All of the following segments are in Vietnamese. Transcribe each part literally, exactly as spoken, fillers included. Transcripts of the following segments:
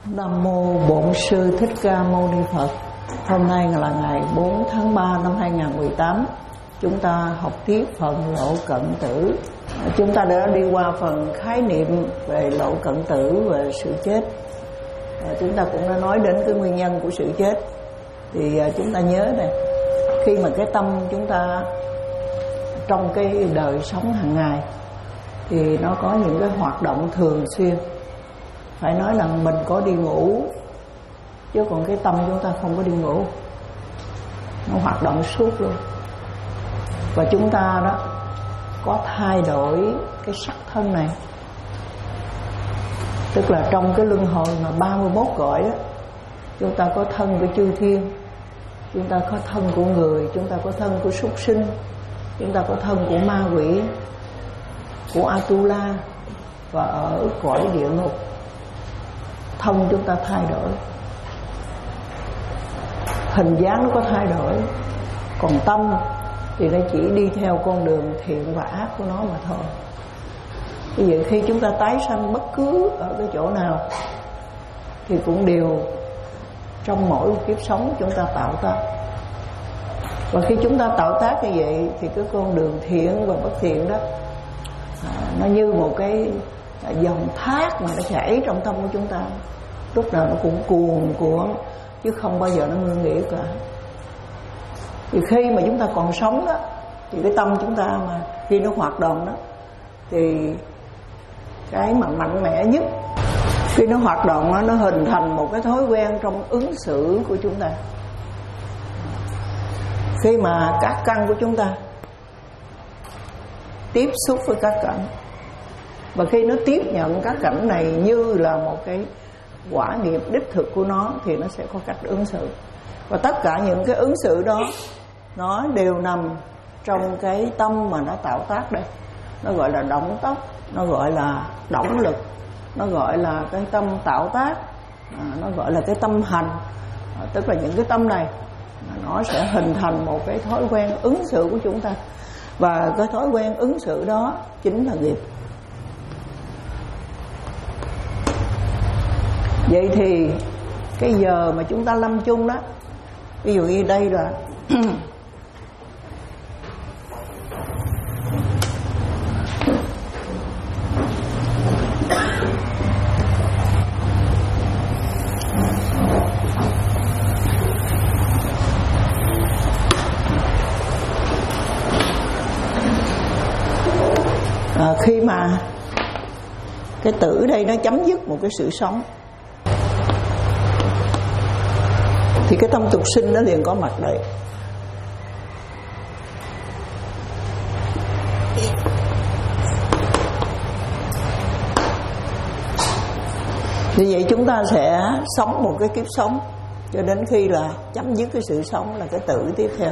Nam mô Bổn Sư Thích Ca Mâu Ni Phật. Hôm nay là ngày bốn tháng ba năm hai nghìn không trăm mười tám. Chúng ta học tiếp phần lộ cận tử. Chúng ta đã đi qua phần khái niệm về lộ cận tử và sự chết. Chúng ta cũng đã nói đến cái nguyên nhân của sự chết. Thì chúng ta nhớ này, khi mà cái tâm chúng ta trong cái đời sống hàng ngày thì nó có những cái hoạt động thường xuyên. Phải nói là mình có đi ngủ, chứ còn cái tâm chúng ta không có đi ngủ, nó hoạt động suốt luôn. Và chúng ta đó có thay đổi cái sắc thân này. Tức là trong cái luân hồi mà ba mươi mốt cõi đó, chúng ta có thân của chư thiên, chúng ta có thân của người, chúng ta có thân của súc sinh, chúng ta có thân của ma quỷ, của Atula, và ở cõi địa ngục thân chúng ta thay đổi, hình dáng nó có thay đổi, còn tâm thì nó chỉ đi theo con đường thiện và ác của nó mà thôi. Vì vậy khi chúng ta tái sanh bất cứ ở cái chỗ nào thì cũng đều trong mỗi kiếp sống chúng ta tạo tác. Và khi chúng ta tạo tác như vậy thì cái con đường thiện và bất thiện đó à, nó như một cái dòng thác mà nó chảy trong tâm của chúng ta, lúc nào nó cũng cuồn cuộn chứ không bao giờ nó ngưng nghỉ cả. Thì khi mà chúng ta còn sống đó thì cái tâm chúng ta mà khi nó hoạt động đó thì cái mà mạnh mẽ nhất khi nó hoạt động đó, nó hình thành một cái thói quen trong ứng xử của chúng ta. Khi mà các căn của chúng ta tiếp xúc với các cảnh, và khi nó tiếp nhận các cảnh này như là một cái quả nghiệp đích thực của nó thì nó sẽ có cách ứng xử. Và tất cả những cái ứng xử đó nó đều nằm trong cái tâm mà nó tạo tác đây. Nó gọi là động tốc, nó gọi là động lực, nó gọi là cái tâm tạo tác, à, nó gọi là cái tâm hành. à, Tức là những cái tâm này nó sẽ hình thành một cái thói quen ứng xử của chúng ta. Và cái thói quen ứng xử đó chính là nghiệp. Vậy thì cái giờ mà chúng ta lâm chung đó, ví dụ như đây là à, khi mà cái tử đây nó chấm dứt một cái sự sống thì cái tâm tục sinh nó liền có mặt đây. Vì vậy chúng ta sẽ sống một cái kiếp sống cho đến khi là chấm dứt cái sự sống là cái tử tiếp theo.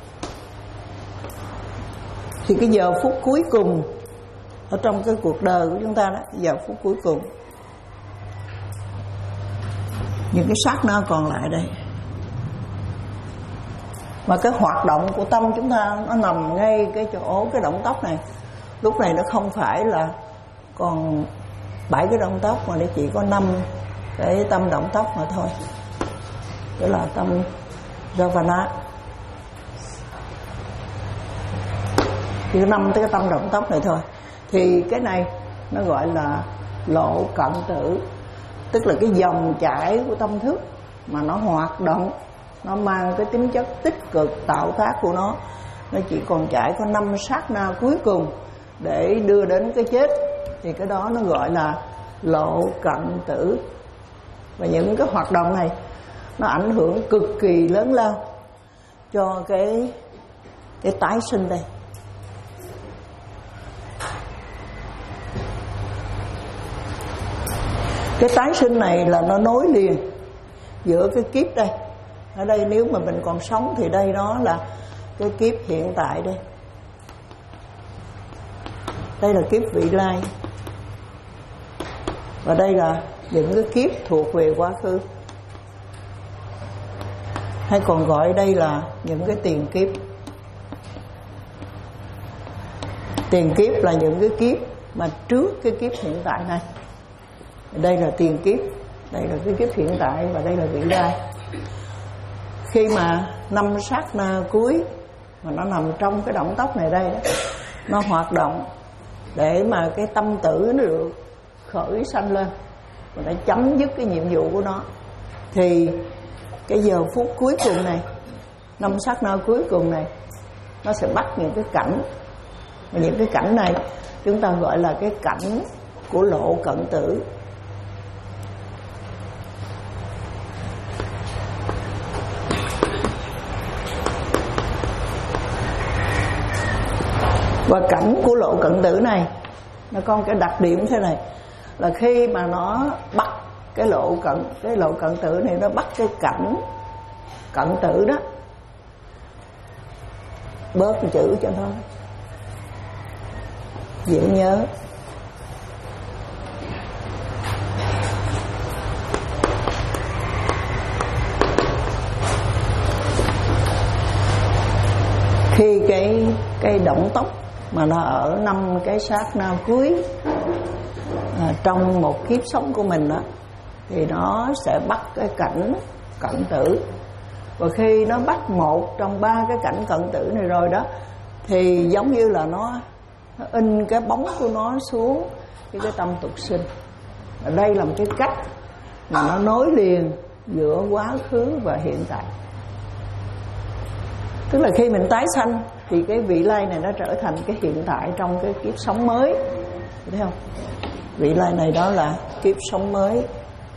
Thì cái giờ phút cuối cùng ở trong cái cuộc đời của chúng ta đó, giờ phút cuối cùng, những cái sát na còn lại đây, mà cái hoạt động của tâm chúng ta nó nằm ngay cái chỗ cái động tóc này. Lúc này nó không phải là còn bảy cái động tóc mà nó chỉ có năm cái tâm động tóc mà thôi. Đó là tâm Javana. Chỉ có năm cái tâm động tóc này thôi. Thì cái này nó gọi là lộ cận tử. Tức là cái dòng chảy của tâm thức mà nó hoạt động, nó mang cái tính chất tích cực tạo tác của nó, nó chỉ còn chảy có năm sát na cuối cùng để đưa đến cái chết. Thì cái đó nó gọi là lộ cận tử. Và những cái hoạt động này nó ảnh hưởng cực kỳ lớn lao cho cái cái tái sinh đây. Cái tái sinh này là nó nối liền giữa cái kiếp đây. Ở đây nếu mà mình còn sống thì đây đó là cái kiếp hiện tại đây. Đây là kiếp vị lai. Và đây là những cái kiếp thuộc về quá khứ. Hay còn gọi đây là những cái tiền kiếp. Tiền kiếp là những cái kiếp mà trước cái kiếp hiện tại này. Đây là tiền kiếp. Đây là cái kiếp hiện tại và đây là vị lai. Khi mà năm sát na cuối mà nó nằm trong cái động tóc này đây, nó hoạt động để mà cái tâm tử nó được khởi sanh lên và nó chấm dứt cái nhiệm vụ của nó, thì cái giờ phút cuối cùng này, năm sát na cuối cùng này, nó sẽ bắt những cái cảnh, và những cái cảnh này chúng ta gọi là cái cảnh của lộ cận tử. Và cảnh của lộ cận tử này nó có một cái đặc điểm thế này, là khi mà nó bắt cái lộ cận cái lộ cận tử này, nó bắt cái cảnh cận tử đó, bớt một chữ cho thôi dễ nhớ. Khi cái cái động tóc mà nó ở năm cái sát na cuối à, trong một kiếp sống của mình đó, thì nó sẽ bắt cái cảnh cận tử. Và khi nó bắt một trong ba cái cảnh cận tử này rồi đó, thì giống như là nó, nó in cái bóng của nó xuống cái, cái tâm tục sinh. Và đây là một cái cách mà nó nối liền giữa quá khứ và hiện tại. Tức là khi mình tái sanh thì cái vị lai này nó trở thành cái hiện tại trong cái kiếp sống mới, thấy không? Vị lai này đó là kiếp sống mới.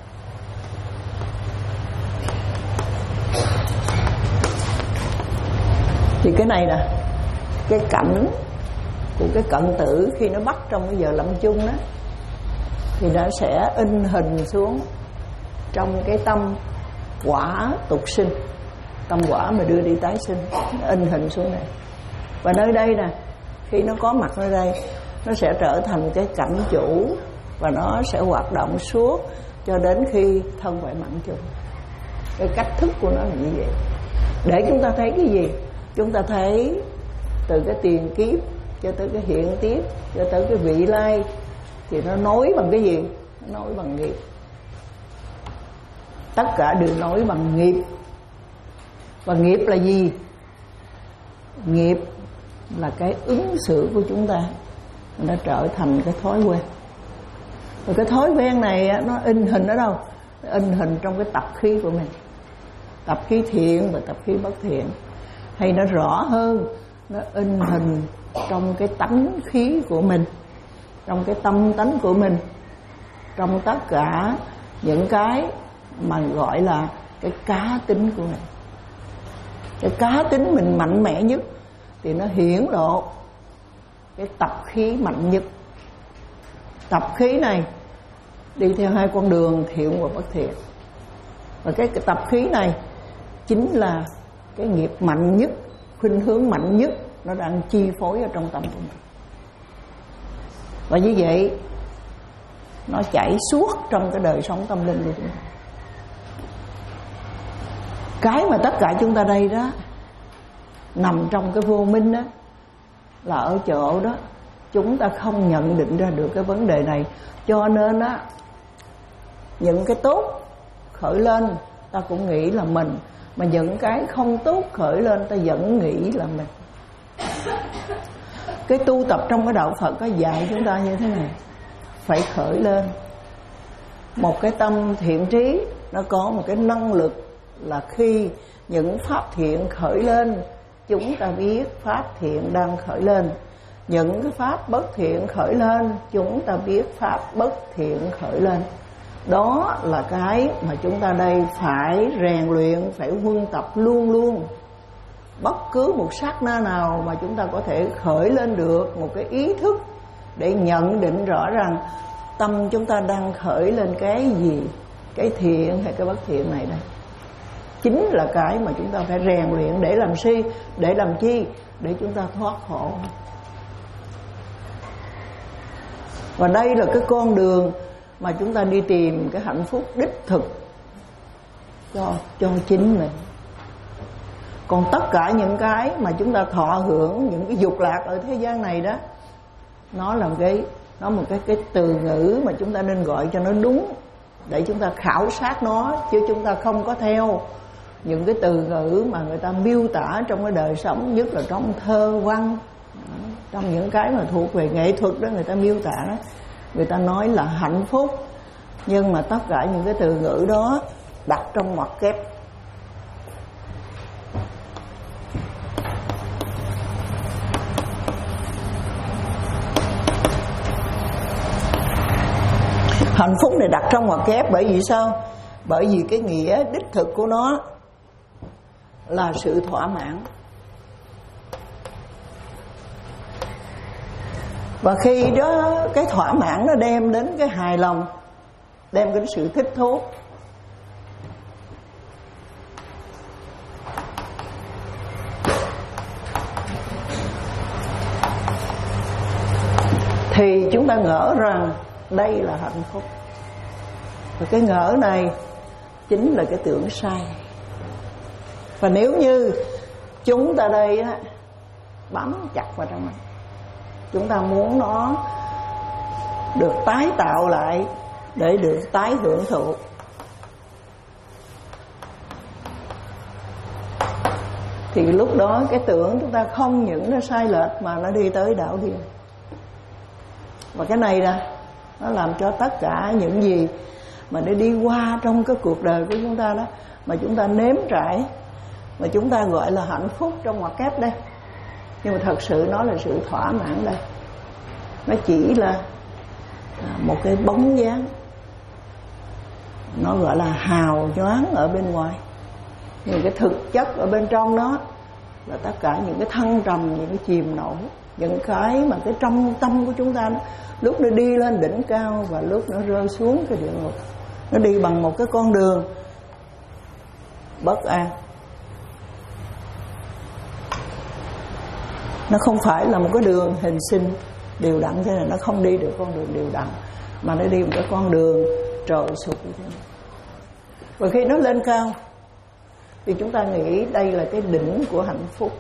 Thì cái này nè, cái cảnh của cái cận tử khi nó bắt trong cái giờ lâm chung đó, thì nó sẽ in hình xuống trong cái tâm quả tục sinh, tâm quả mà đưa đi tái sinh, nó in hình xuống này. Và nơi đây nè, khi nó có mặt nơi đây, nó sẽ trở thành cái cảnh chủ, và nó sẽ hoạt động suốt cho đến khi thân phải mạng chung. Cái cách thức của nó là như vậy. Để chúng ta thấy cái gì? Chúng ta thấy từ cái tiền kiếp cho tới cái hiện tiếp, cho tới cái vị lai, thì nó nối bằng cái gì? Nó nối bằng nghiệp. Tất cả đều nối bằng nghiệp. Và nghiệp là gì? Nghiệp là cái ứng xử của chúng ta, nó trở thành cái thói quen. Và cái thói quen này nó in hình ở đâu? Nó in hình trong cái tập khí của mình, tập khí thiện và tập khí bất thiện. Hay nó rõ hơn, nó in hình trong cái tánh khí của mình, trong cái tâm tánh của mình, trong tất cả những cái mà gọi là cái cá tính của mình. Cái cá tính mình mạnh mẽ nhất thì nó hiển lộ cái tập khí mạnh nhất. Tập khí này đi theo hai con đường thiện và bất thiện. Và cái, cái tập khí này chính là cái nghiệp mạnh nhất, khuynh hướng mạnh nhất, nó đang chi phối ở trong tâm của mình. Và như vậy nó chảy suốt trong cái đời sống tâm linh của chúng ta. Cái mà tất cả chúng ta đây đó nằm trong cái vô minh đó, là ở chỗ đó chúng ta không nhận định ra được cái vấn đề này. Cho nên á, những cái tốt khởi lên ta cũng nghĩ là mình, mà những cái không tốt khởi lên ta vẫn nghĩ là mình. Cái tu tập trong cái đạo Phật có dạy chúng ta như thế này: phải khởi lên một cái tâm thiện trí. Nó có một cái năng lực là khi những pháp thiện khởi lên, chúng ta biết pháp thiện đang khởi lên. Những cái pháp bất thiện khởi lên, chúng ta biết pháp bất thiện khởi lên. Đó là cái mà chúng ta đây phải rèn luyện, phải huân tập luôn luôn. Bất cứ một sát na nào mà chúng ta có thể khởi lên được một cái ý thức để nhận định rõ rằng tâm chúng ta đang khởi lên cái gì, cái thiện hay cái bất thiện này đây, chính là cái mà chúng ta phải rèn luyện. Để làm si, để làm chi? Để chúng ta thoát khổ. Và đây là cái con đường mà chúng ta đi tìm cái hạnh phúc đích thực cho, cho chính mình. Còn tất cả những cái mà chúng ta thọ hưởng, những cái dục lạc ở thế gian này đó, nó là một cái, nó một cái, cái từ ngữ mà chúng ta nên gọi cho nó đúng. để chúng ta khảo sát nó, chứ chúng ta không có theo những cái từ ngữ mà người ta miêu tả trong cái đời sống, nhất là trong thơ văn, trong những cái mà thuộc về nghệ thuật đó, người ta miêu tả đó, người ta nói là hạnh phúc, nhưng mà tất cả những cái từ ngữ đó đặt trong ngoặc kép. Hạnh phúc này đặt trong ngoặc kép bởi vì sao? Bởi vì cái nghĩa đích thực của nó là sự thỏa mãn. Và khi đó cái thỏa mãn nó đem đến cái hài lòng, đem đến sự thích thú, thì chúng ta ngỡ rằng đây là hạnh phúc. Và cái ngỡ này chính là cái tưởng sai. Và nếu như chúng ta đây á, bám chặt vào trong nó, chúng ta muốn nó được tái tạo lại để được tái hưởng thụ, thì lúc đó cái tưởng chúng ta không những nó sai lệch mà nó đi tới đảo điên. Và cái này nè, nó làm cho tất cả những gì mà nó đi qua trong cái cuộc đời của chúng ta đó, mà chúng ta nếm trải, mà chúng ta gọi là hạnh phúc trong ngoặc kép đây, nhưng mà thật sự nó là sự thỏa mãn đây. Nó chỉ là một cái bóng dáng, nó gọi là hào nhoáng ở bên ngoài, nhưng cái thực chất ở bên trong nó là tất cả những cái thăng trầm, những cái chìm nổi, những cái mà cái trong tâm của chúng ta đó, lúc nó đi lên đỉnh cao và lúc nó rơi xuống cái địa ngục. Nó đi bằng một cái con đường bất an. Nó không phải là một cái đường hình sinh đều đặn thế này, nó không đi được con đường đều đặn, mà nó đi một cái con đường trồi sụp như thế này. Và khi nó lên cao thì chúng ta nghĩ đây là cái đỉnh của hạnh phúc.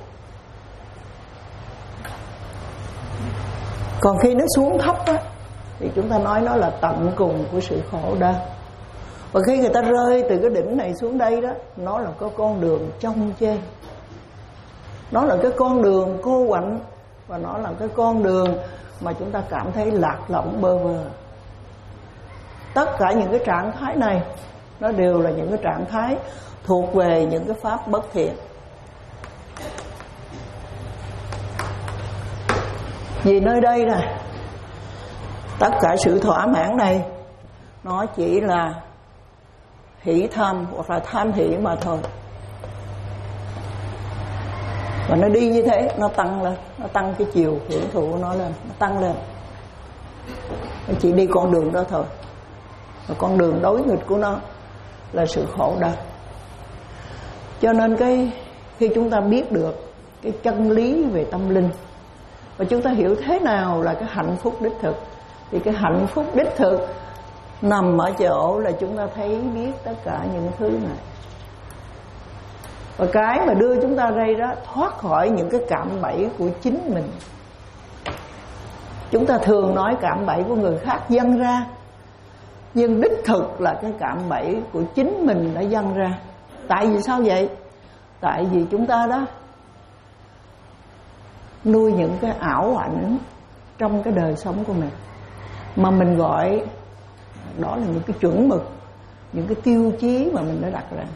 Còn khi nó xuống thấp á, thì chúng ta nói nó là tận cùng của sự khổ đau. Và khi người ta rơi từ cái đỉnh này xuống đây đó, nó là cái con đường chông chênh, nó là cái con đường cô quạnh, và nó là cái con đường mà chúng ta cảm thấy lạc lõng bơ vơ. Tất cả những cái trạng thái này nó đều là những cái trạng thái thuộc về những cái pháp bất thiện. Vì nơi đây nè, tất cả sự thỏa mãn này nó chỉ là hỷ tham hoặc là tham hỷ mà thôi. Và nó đi như thế, nó tăng lên, nó tăng cái chiều hưởng thụ của nó lên, nó tăng lên. Nó chỉ đi con đường đó thôi. Và con đường đối nghịch của nó là sự khổ đau. Cho nên cái khi chúng ta biết được cái chân lý về tâm linh, và chúng ta hiểu thế nào là cái hạnh phúc đích thực, thì cái hạnh phúc đích thực nằm ở chỗ là chúng ta thấy biết tất cả những thứ này. Và cái mà đưa chúng ta đây đó thoát khỏi những cái cạm bẫy của chính mình. Chúng ta thường nói cạm bẫy của người khác dâng ra, nhưng đích thực là cái cạm bẫy của chính mình đã dâng ra. Tại vì sao vậy? Tại vì chúng ta đó nuôi những cái ảo ảnh trong cái đời sống của mình, mà mình gọi đó là những cái chuẩn mực, những cái tiêu chí mà mình đã đặt ra.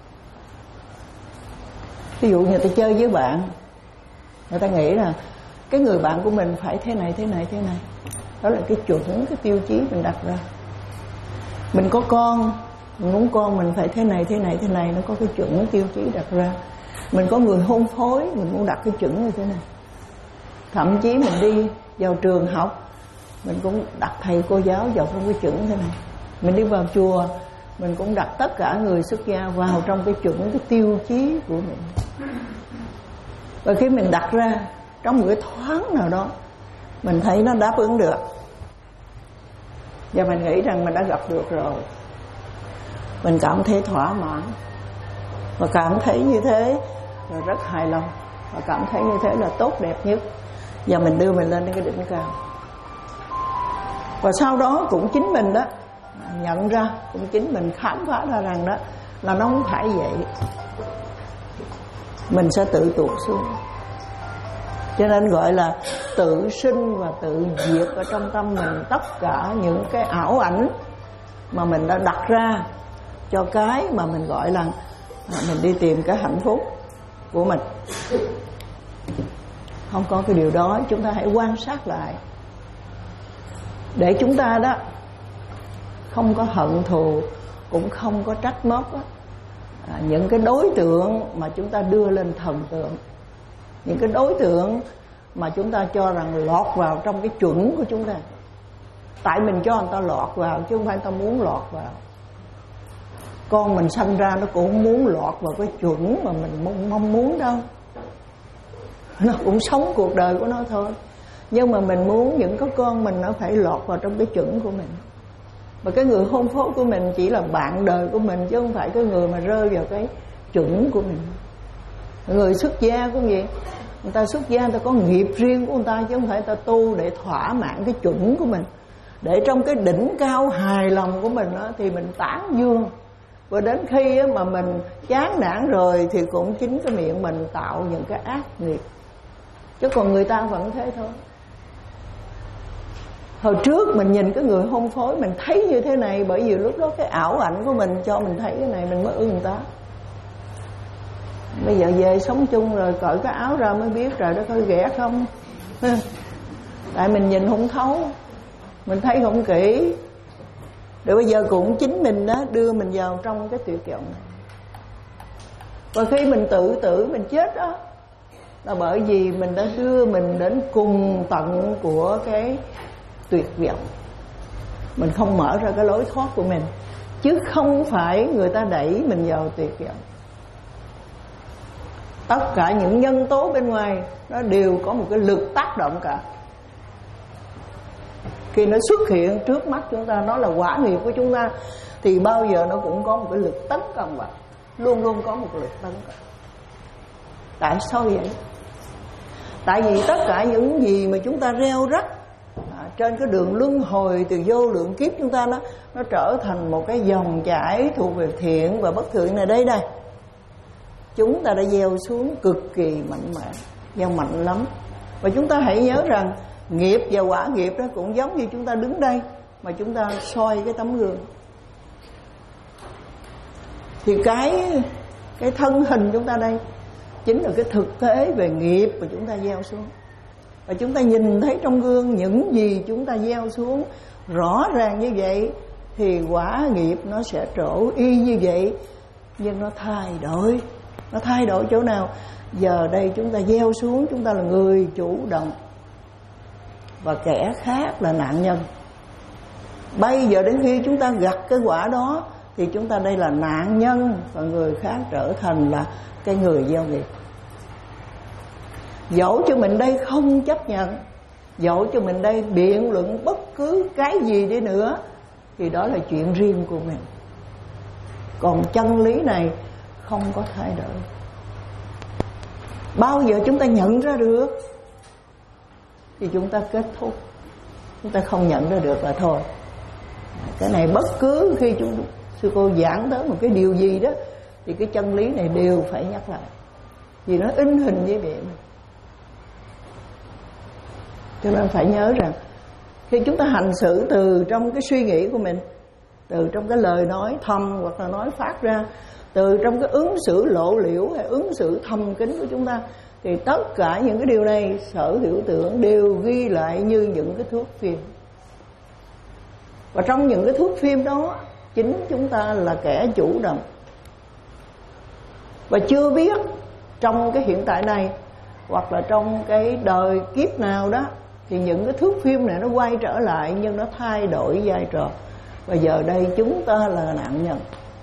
Ví dụ người ta chơi với bạn, người ta nghĩ là cái người bạn của mình phải thế này, thế này, thế này. Đó là cái chuẩn, cái tiêu chí mình đặt ra. Mình có con, mình muốn con mình phải thế này, thế này, thế này. Nó có cái chuẩn tiêu chí đặt ra. Mình có người hôn phối, mình muốn đặt cái chuẩn như thế này. Thậm chí mình đi vào trường học, mình cũng đặt thầy cô giáo vào trong cái chuẩn thế này. Mình đi vào chùa, mình cũng đặt tất cả người xuất gia vào trong cái chuẩn, cái tiêu chí của mình. Và khi mình đặt ra trong một cái thoáng nào đó, mình thấy nó đáp ứng được, và mình nghĩ rằng mình đã gặp được rồi, mình cảm thấy thỏa mãn, và cảm thấy như thế là rất hài lòng, và cảm thấy như thế là tốt đẹp nhất, và mình đưa mình lên đến cái đỉnh cao. Và sau đó cũng chính mình đó nhận ra, cũng chính mình khám phá ra rằng đó là nó không phải vậy, mình sẽ tự tuột xuống. Cho nên gọi là tự sinh và tự diệt ở trong tâm mình tất cả những cái ảo ảnh mà mình đã đặt ra cho cái mà mình gọi là mình đi tìm cái hạnh phúc của mình. Không có cái điều đó, chúng ta hãy quan sát lại để chúng ta đó không có hận thù, cũng không có trách móc đó. À, những cái đối tượng mà chúng ta đưa lên thần tượng, những cái đối tượng mà chúng ta cho rằng lọt vào trong cái chuẩn của chúng ta, tại mình cho người ta lọt vào chứ không phải người ta muốn lọt vào. Con mình sanh ra nó cũng muốn lọt vào cái chuẩn mà mình mong muốn đâu, nó cũng sống cuộc đời của nó thôi. Nhưng mà mình muốn những cái con mình nó phải lọt vào trong cái chuẩn của mình. Và cái người hôn phối của mình chỉ là bạn đời của mình, chứ không phải cái người mà rơi vào cái chuẩn của mình. Người xuất gia cũng vậy, người ta xuất gia người ta có nghiệp riêng của người ta, chứ không phải người ta tu để thỏa mãn cái chuẩn của mình, để trong cái đỉnh cao hài lòng của mình đó, thì mình tán dương. Và đến khi mà mình chán nản rồi thì cũng chính cái miệng mình tạo những cái ác nghiệp, chứ còn người ta vẫn thế thôi. Hồi trước mình nhìn cái người hôn phối mình thấy như thế này, bởi vì lúc đó cái ảo ảnh của mình cho mình thấy cái này, mình mới ưng người ta. Bây giờ về sống chung rồi cởi cái áo ra mới biết trời đất ơi ghẻ không. Tại mình nhìn không thấu, mình thấy không kỹ. Rồi bây giờ cũng chính mình đó đưa mình vào trong cái tuyệt vọng này. Và khi mình tự tử mình chết đó là bởi vì mình đã đưa mình đến cùng tận của cái tuyệt vọng. Mình không mở ra cái lối thoát của mình, chứ không phải người ta đẩy mình vào tuyệt vọng. Tất cả những nhân tố bên ngoài nó đều có một cái lực tác động cả. Khi nó xuất hiện trước mắt chúng ta, nó là quả nghiệp của chúng ta, thì bao giờ nó cũng có một cái lực tấn công vào, luôn luôn có một lực tấn công. Tại sao vậy? Tại vì tất cả những gì mà chúng ta reo rắc à, trên cái đường luân hồi từ vô lượng kiếp chúng ta, nó nó trở thành một cái dòng chảy thuộc về thiện và bất thiện này. Đây đây, chúng ta đã gieo xuống cực kỳ mạnh mẽ, gieo mạnh lắm. Và chúng ta hãy nhớ rằng nghiệp và quả nghiệp đó cũng giống như chúng ta đứng đây mà chúng ta soi cái tấm gương, thì cái cái thân hình chúng ta đây chính là cái thực tế về nghiệp mà chúng ta gieo xuống. Và chúng ta nhìn thấy trong gương những gì chúng ta gieo xuống rõ ràng như vậy, thì quả nghiệp nó sẽ trổ y như vậy. Nhưng nó thay đổi. Nó thay đổi chỗ nào? Giờ đây chúng ta gieo xuống, chúng ta là người chủ động, và kẻ khác là nạn nhân. Bây giờ đến khi chúng ta gặt cái quả đó, thì chúng ta đây là nạn nhân, và người khác trở thành là cái người gieo nghiệp. Dẫu cho mình đây không chấp nhận, dẫu cho mình đây biện luận bất cứ cái gì đi nữa, thì đó là chuyện riêng của mình. Còn chân lý này không có thay đổi. Bao giờ chúng ta nhận ra được thì chúng ta kết thúc. Chúng ta không nhận ra được là thôi. Cái này bất cứ khi chúng sư cô giảng tới một cái điều gì đó, thì cái chân lý này đều phải nhắc lại, vì nó in hình như vậy mà. Cho nên phải nhớ rằng khi chúng ta hành xử từ trong cái suy nghĩ của mình, từ trong cái lời nói thầm hoặc là nói phát ra, từ trong cái ứng xử lộ liễu hay ứng xử thầm kín của chúng ta, thì tất cả những cái điều này sở hữu tưởng đều ghi lại như những cái thước phim. Và trong những cái thước phim đó, chính chúng ta là kẻ chủ động. Và chưa biết trong cái hiện tại này hoặc là trong cái đời kiếp nào đó, thì những cái thước phim này nó quay trở lại, nhưng nó thay đổi vai trò. Và giờ đây chúng ta là nạn nhân.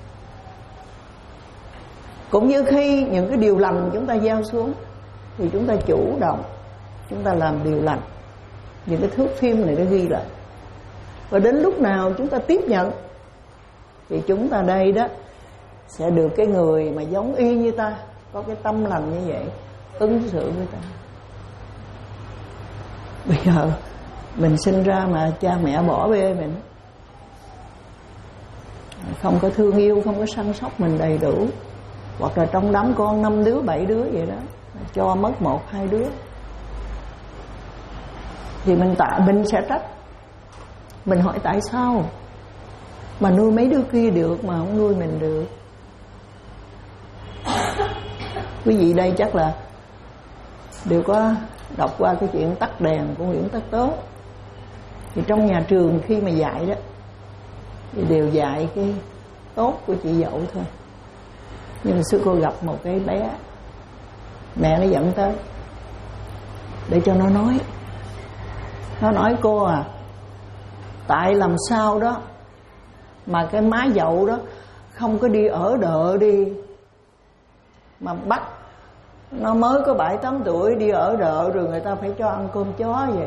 Cũng như khi những cái điều lành chúng ta gieo xuống, thì chúng ta chủ động, chúng ta làm điều lành. Những cái thước phim này nó ghi lại. Và đến lúc nào chúng ta tiếp nhận, thì chúng ta đây đó sẽ được cái người mà giống y như ta, có cái tâm lành như vậy, ứng xử với ta. Bây giờ mình sinh ra mà cha mẹ bỏ bê mình, không có thương yêu, không có săn sóc mình đầy đủ, hoặc là trong đám con năm đứa bảy đứa vậy đó, cho mất một hai đứa, thì mình tại mình sẽ trách. Mình hỏi tại sao mà nuôi mấy đứa kia được mà không nuôi mình được? Quý vị đây chắc là đều có đọc qua cái chuyện Tắt Đèn của Nguyễn Tất Tố. Thì trong nhà trường khi mà dạy đó thì đều dạy cái tốt của chị dậu thôi. Nhưng mà xưa cô gặp một cái bé, mẹ nó dẫn tới để cho nó nói. Nó nói cô à, tại làm sao đó mà cái má dậu đó không có đi ở đợ đi, mà bắt nó mới có bảy tám tuổi đi ở đợ rồi người ta phải cho ăn cơm chó vậy.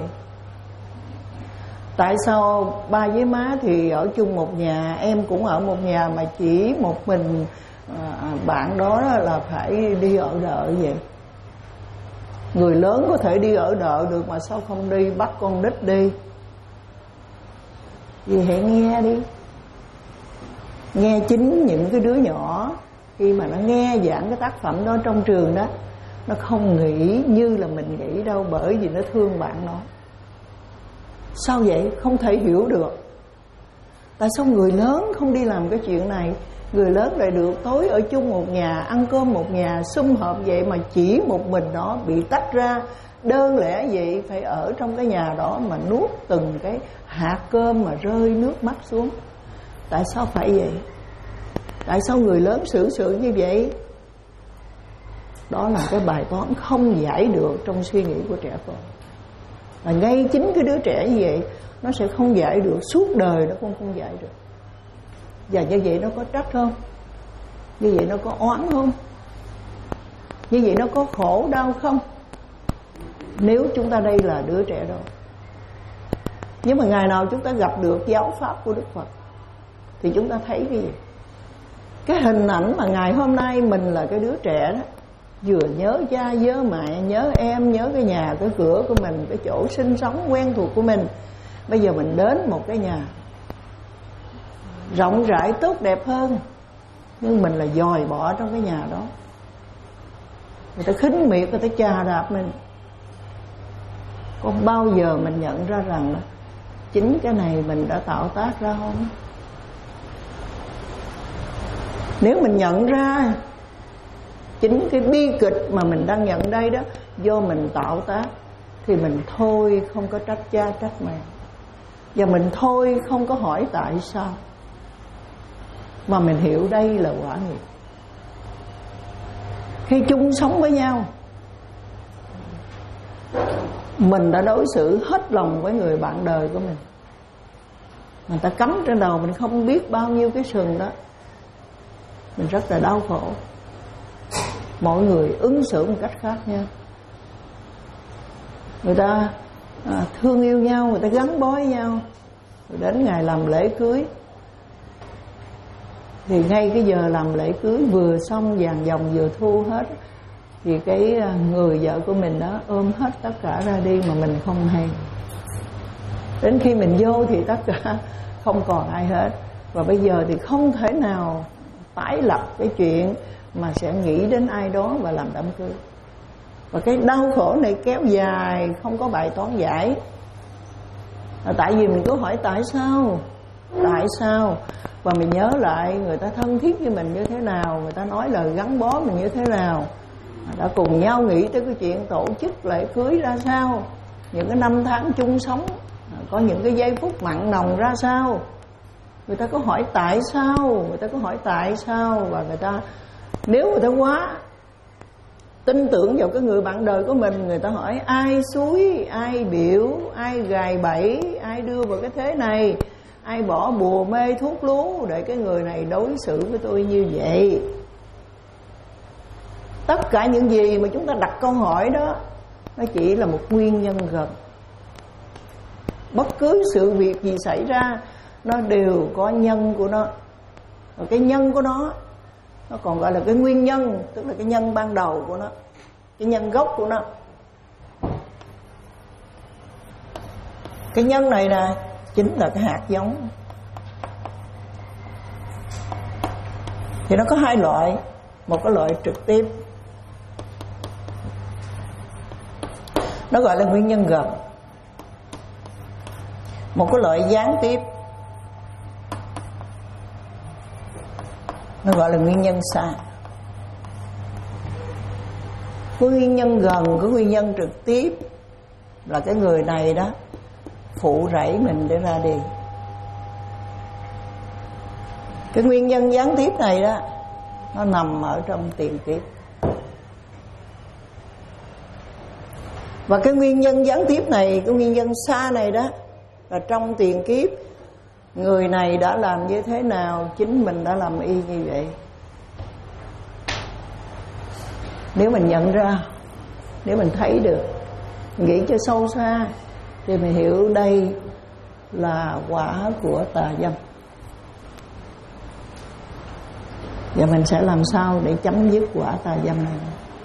Tại sao ba với má thì ở chung một nhà, em cũng ở một nhà, mà chỉ một mình à, bạn đó là phải đi ở đợ vậy? Người lớn có thể đi ở đợ được mà sao không đi bắt con nít đi? Vì hãy nghe đi. Nghe chính những cái đứa nhỏ khi mà nó nghe giảng cái tác phẩm đó trong trường đó, nó không nghĩ như là mình nghĩ đâu, bởi vì nó thương bạn nó. Sao vậy? Không thể hiểu được. Tại sao người lớn không đi làm cái chuyện này? Người lớn lại được tối ở chung một nhà, ăn cơm một nhà, sum họp vậy, mà chỉ một mình nó bị tách ra đơn lẻ vậy, phải ở trong cái nhà đó mà nuốt từng cái hạt cơm mà rơi nước mắt xuống. Tại sao phải vậy? Tại sao người lớn xử sự như vậy? Đó là cái bài toán không giải được trong suy nghĩ của trẻ con. Và ngay chính cái đứa trẻ như vậy, nó sẽ không giải được, suốt đời nó cũng không giải được. Và như vậy nó có trách không? Như vậy nó có oán không? Như vậy nó có khổ đau không? Nếu chúng ta đây là đứa trẻ đó. Nhưng mà ngày nào chúng ta gặp được giáo pháp của Đức Phật thì chúng ta thấy cái gì? Cái hình ảnh mà ngày hôm nay mình là cái đứa trẻ đó, vừa nhớ cha, nhớ mẹ, nhớ em, nhớ cái nhà, cái cửa của mình, cái chỗ sinh sống quen thuộc của mình. Bây giờ mình đến một cái nhà rộng rãi tốt đẹp hơn, nhưng mình là dòi bỏ trong cái nhà đó. Người ta khinh miệt, người ta chà đạp mình. Có bao giờ mình nhận ra rằng đó, chính cái này mình đã tạo tác ra không? Nếu mình nhận ra chính cái bi kịch mà mình đang nhận đây đó do mình tạo tác, thì mình thôi không có trách cha trách mẹ, và mình thôi không có hỏi tại sao, mà mình hiểu đây là quả nghiệp. Khi chung sống với nhau, mình đã đối xử hết lòng với người bạn đời của mình. Người ta cắm trên đầu mình không biết bao nhiêu cái sừng đó, mình rất là đau khổ. Mọi người ứng xử một cách khác nhau. Người ta à, thương yêu nhau, người ta gắn bó với nhau. Rồi đến ngày làm lễ cưới, thì ngay cái giờ làm lễ cưới vừa xong, vàng dòng vừa thu hết, thì cái người vợ của mình đó ôm hết tất cả ra đi mà mình không hay. Đến khi mình vô thì tất cả không còn ai hết. Và bây giờ thì không thể nào tái lập cái chuyện mà sẽ nghĩ đến ai đó và làm đám cưới. Và cái đau khổ này kéo dài, không có bài toán giải. Là tại vì mình cứ hỏi tại sao, tại sao, và mình nhớ lại người ta thân thiết với mình như thế nào, người ta nói lời gắn bó mình như thế nào, đã cùng nhau nghĩ tới cái chuyện tổ chức lễ cưới ra sao, những cái năm tháng chung sống có những cái giây phút mặn nồng ra sao. Người ta có hỏi tại sao, người ta có hỏi tại sao, và người ta, nếu người ta quá tin tưởng vào cái người bạn đời của mình, người ta hỏi ai xúi, ai biểu, ai gài bẫy, ai đưa vào cái thế này, ai bỏ bùa mê thuốc lú để cái người này đối xử với tôi như vậy. Tất cả những gì mà chúng ta đặt câu hỏi đó, nó chỉ là một nguyên nhân gần. Bất cứ sự việc gì xảy ra, nó đều có nhân của nó. Và cái nhân của nó, nó còn gọi là cái nguyên nhân, tức là cái nhân ban đầu của nó, cái nhân gốc của nó. Cái nhân này nè chính là cái hạt giống. Thì nó có hai loại. Một cái loại trực tiếp, nó gọi là nguyên nhân gần. Một cái loại gián tiếp, nó gọi là nguyên nhân xa. Cái nguyên nhân gần, cái nguyên nhân trực tiếp là cái người này đó phụ rẫy mình để ra đi. Cái nguyên nhân gián tiếp này đó, nó nằm ở trong tiền kiếp. Và cái nguyên nhân gián tiếp này, cái nguyên nhân xa này đó, là trong tiền kiếp người này đã làm như thế nào, chính mình đã làm y như vậy. Nếu mình nhận ra, nếu mình thấy được, nghĩ cho sâu xa, thì mình hiểu đây là quả của tà dâm. Và mình sẽ làm sao để chấm dứt quả tà dâm này.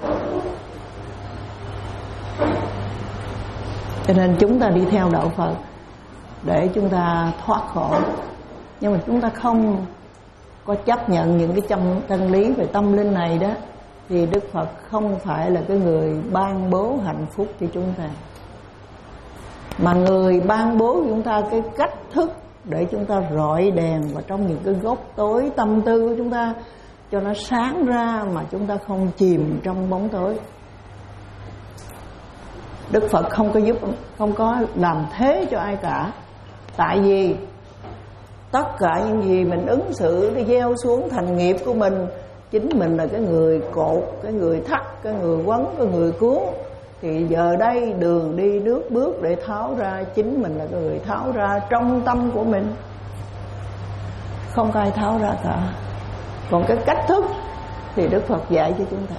Cho nên chúng ta đi theo đạo Phật để chúng ta thoát khổ. Nhưng mà chúng ta không có chấp nhận những cái chân lý về tâm linh này đó, thì Đức Phật không phải là cái người ban bố hạnh phúc cho chúng ta, mà người ban bố chúng ta cái cách thức để chúng ta rọi đèn vào trong những cái góc tối tâm tư của chúng ta, cho nó sáng ra mà chúng ta không chìm trong bóng tối. Đức Phật không có giúp, không có làm thế cho ai cả. Tại vì tất cả những gì mình ứng xử để gieo xuống thành nghiệp của mình, chính mình là cái người cột, cái người thắt, cái người quấn, cái người cuốn. Thì giờ đây đường đi nước bước để tháo ra, chính mình là cái người tháo ra trong tâm của mình. Không có ai tháo ra cả. Còn cái cách thức thì Đức Phật dạy cho chúng ta.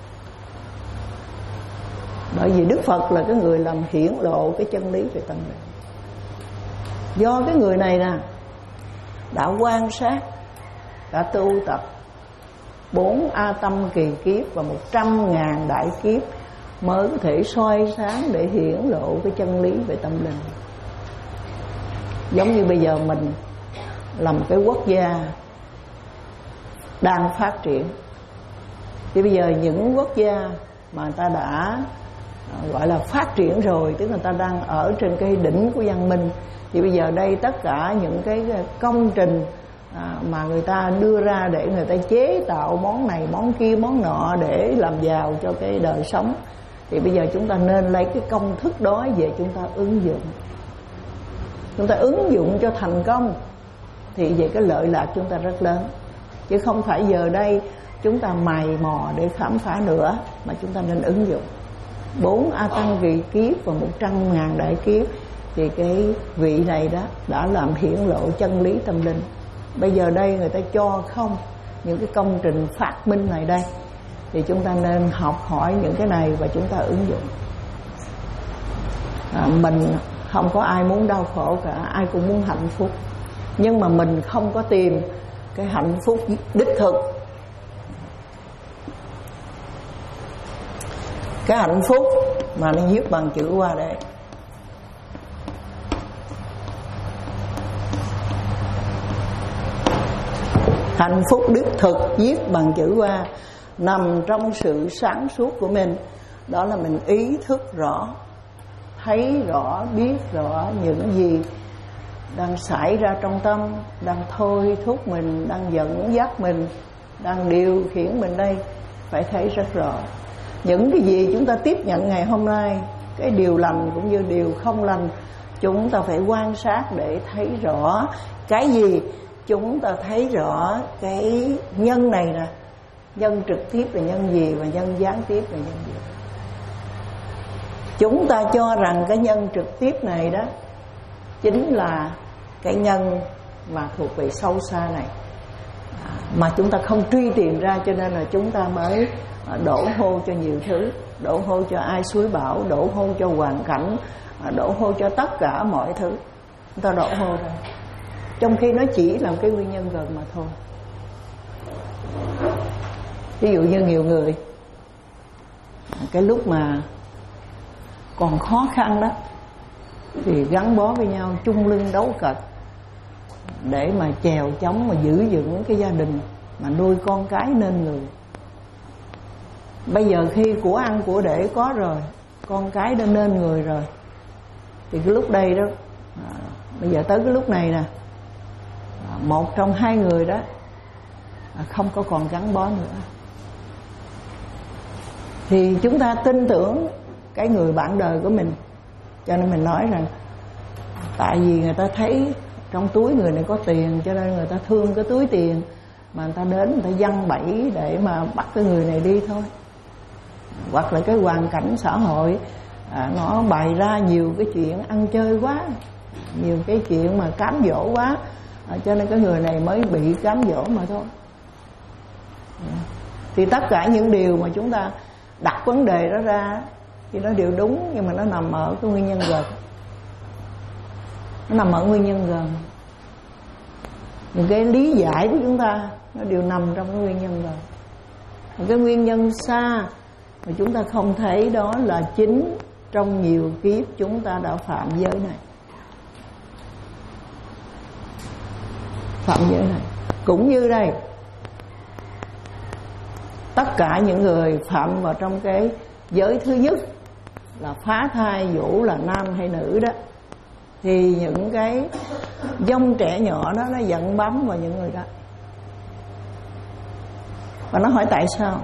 Bởi vì Đức Phật là cái người làm hiển lộ cái chân lý về tâm linh. Do cái người này nè đã quan sát, đã tu tập bốn a tâm kỳ kiếp và một trăm ngàn đại kiếp mới có thể soi sáng để hiển lộ cái chân lý về tâm linh. Giống như bây giờ mình là một cái quốc gia đang phát triển, thì bây giờ những quốc gia mà người ta đã gọi là phát triển rồi, tức là người ta đang ở trên cái đỉnh của văn minh, thì bây giờ đây tất cả những cái công trình mà người ta đưa ra để người ta chế tạo món này món kia món nọ để làm giàu cho cái đời sống, thì bây giờ chúng ta nên lấy cái công thức đó về chúng ta ứng dụng. Chúng ta ứng dụng cho thành công thì về cái lợi lạc chúng ta rất lớn. Chứ không phải giờ đây chúng ta mày mò để khám phá nữa, mà chúng ta nên ứng dụng bốn a tăng kỳ kiếp và một trăm ngàn đại kiếp. Thì cái vị này đó đã làm hiển lộ chân lý tâm linh. Bây giờ đây người ta cho không những cái công trình phát minh này đây, thì chúng ta nên học hỏi những cái này và chúng ta ứng dụng. à, Mình không có ai muốn đau khổ cả, ai cũng muốn hạnh phúc. Nhưng mà mình không có tìm cái hạnh phúc đích thực. Cái hạnh phúc mà nó viết bằng chữ hoa đây, hạnh phúc đích thực viết bằng chữ hoa nằm trong sự sáng suốt của mình. Đó là mình ý thức rõ, thấy rõ, biết rõ những gì đang xảy ra trong tâm, đang thôi thúc mình, đang dẫn dắt mình, đang điều khiển mình đây. Phải thấy rất rõ những cái gì chúng ta tiếp nhận ngày hôm nay, cái điều lành cũng như điều không lành, chúng ta phải quan sát để thấy rõ cái gì. Chúng ta thấy rõ cái nhân này nè, nhân trực tiếp là nhân gì và nhân gián tiếp là nhân gì. Chúng ta cho rằng cái nhân trực tiếp này đó chính là cái nhân mà thuộc về sâu xa này, mà chúng ta không truy tìm ra, cho nên là chúng ta mới đổ hô cho nhiều thứ, đổ hô cho ai suối bảo, đổ hô cho hoàn cảnh, đổ hô cho tất cả mọi thứ. Chúng ta đổ hô rồi, trong khi nó chỉ là cái nguyên nhân gần mà thôi. Ví dụ như nhiều người cái lúc mà còn khó khăn đó thì gắn bó với nhau, chung lưng đấu cật để mà chèo chống, mà giữ vững cái gia đình, mà nuôi con cái nên người. Bây giờ khi của ăn của để có rồi, con cái đã nên người rồi, thì cái lúc đây đó à, bây giờ tới cái lúc này nè, à, một trong hai người đó à, không có còn gắn bó nữa, thì chúng ta tin tưởng cái người bạn đời của mình. Cho nên mình nói rằng tại vì người ta thấy trong túi người này có tiền, cho nên người ta thương cái túi tiền, mà người ta đến người ta giăng bẫy để mà bắt cái người này đi thôi. Hoặc là cái hoàn cảnh xã hội à, nó bày ra nhiều cái chuyện ăn chơi quá, nhiều cái chuyện mà cám dỗ quá, à, cho nên cái người này mới bị cám dỗ mà thôi. Thì tất cả những điều mà chúng ta đặt vấn đề đó ra thì nó đều đúng, nhưng mà nó nằm ở cái nguyên nhân gần. Nó nằm ở nguyên nhân gần. Những cái lý giải của chúng ta nó đều nằm trong cái nguyên nhân gần. Một cái nguyên nhân xa mà chúng ta không thấy, đó là chính trong nhiều kiếp chúng ta đã phạm giới này. Phạm giới này. Cũng như đây, tất cả những người phạm vào trong cái giới thứ nhất là phá thai, dẫu là nam hay nữ đó, thì những cái dông trẻ nhỏ đó nó giận bám vào những người đó. Và nó hỏi tại sao,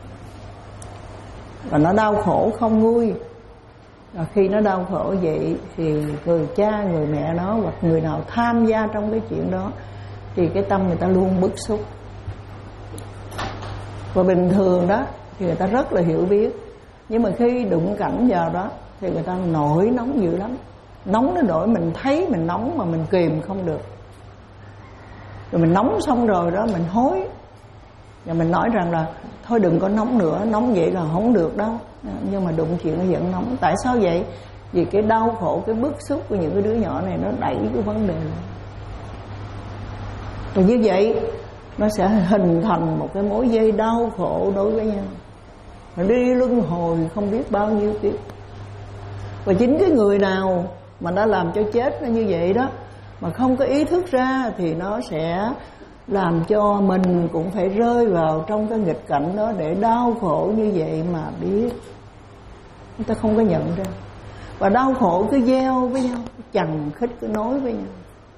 và nó đau khổ không nguôi. Và khi nó đau khổ vậy thì người cha, người mẹ nó hoặc người nào tham gia trong cái chuyện đó thì cái tâm người ta luôn bức xúc. Và bình thường đó thì người ta rất là hiểu biết, nhưng mà khi đụng cảnh vào đó thì người ta nổi nóng dữ lắm. Nóng đến nỗi mình thấy mình nóng mà mình kìm không được. Rồi mình nóng xong rồi đó mình hối, và mình nói rằng là thôi đừng có nóng nữa, nóng vậy là không được đâu. Nhưng mà đụng chuyện nó vẫn nóng. Tại sao vậy? Vì cái đau khổ, cái bức xúc của những cái đứa nhỏ này nó đẩy cái vấn đề này. Và như vậy nó sẽ hình thành một cái mối dây đau khổ đối với nhau, nó đi luân hồi không biết bao nhiêu kiếp. Và chính cái người nào mà nó làm cho chết nó như vậy đó, mà không có ý thức ra, thì nó sẽ làm cho mình cũng phải rơi vào trong cái nghịch cảnh đó để đau khổ như vậy mà biết. Người ta không có nhận ra. Và đau khổ cứ gieo với nhau, chằng khích cứ nối với nhau.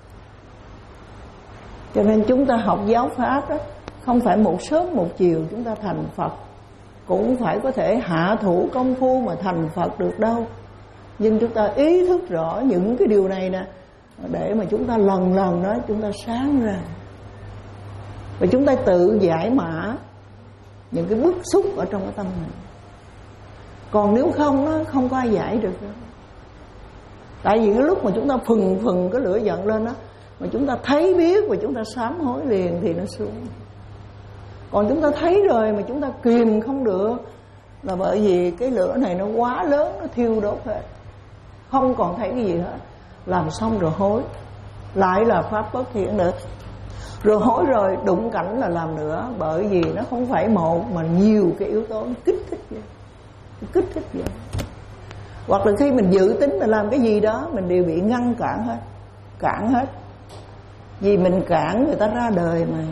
Cho nên chúng ta học giáo pháp đó, không phải một sớm một chiều chúng ta thành Phật, cũng phải có thể hạ thủ công phu mà thành Phật được đâu. Nhưng chúng ta ý thức rõ những cái điều này nè, để mà chúng ta lần lần đó chúng ta sáng ra, và chúng ta tự giải mã những cái bức xúc ở trong cái tâm mình. Còn nếu không, nó không có ai giải được đâu. Tại vì cái lúc mà chúng ta phừng phừng cái lửa giận lên đó, mà chúng ta thấy biết và chúng ta sám hối liền thì nó xuống. Còn chúng ta thấy rồi mà chúng ta kìm không được, là bởi vì cái lửa này nó quá lớn, nó thiêu đốt hết, không còn thấy cái gì hết. Làm xong rồi hối, lại là pháp bất thiện nữa. Rồi hối rồi đụng cảnh là làm nữa. Bởi vì nó không phải một mà nhiều cái yếu tố kích thích vậy, kích thích vậy. Hoặc là khi mình dự tính mình làm cái gì đó, mình đều bị ngăn cản hết. Cản hết. Vì mình cản người ta ra đời mà.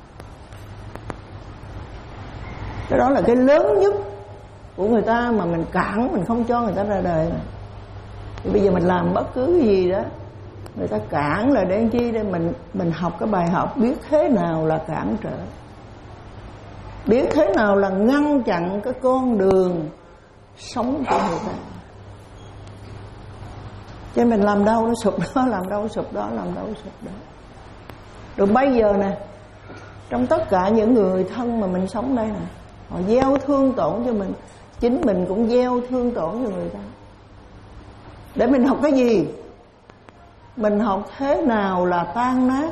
Cái đó là cái lớn nhất của người ta, mà mình cản, mình không cho người ta ra đời mà. Thì bây giờ mình làm bất cứ cái gì đó, người ta cản là để chi? Để mình mình học cái bài học biết thế nào là cản trở, biết thế nào là ngăn chặn cái con đường sống của người ta. Cho mình làm đâu nó sụp đó, làm đâu sụp đó, làm đâu sụp đó. Rồi bây giờ nè, trong tất cả những người thân mà mình sống đây nè, họ gieo thương tổn cho mình, chính mình cũng gieo thương tổn cho người ta. Để mình học cái gì? Mình học thế nào là tan nát.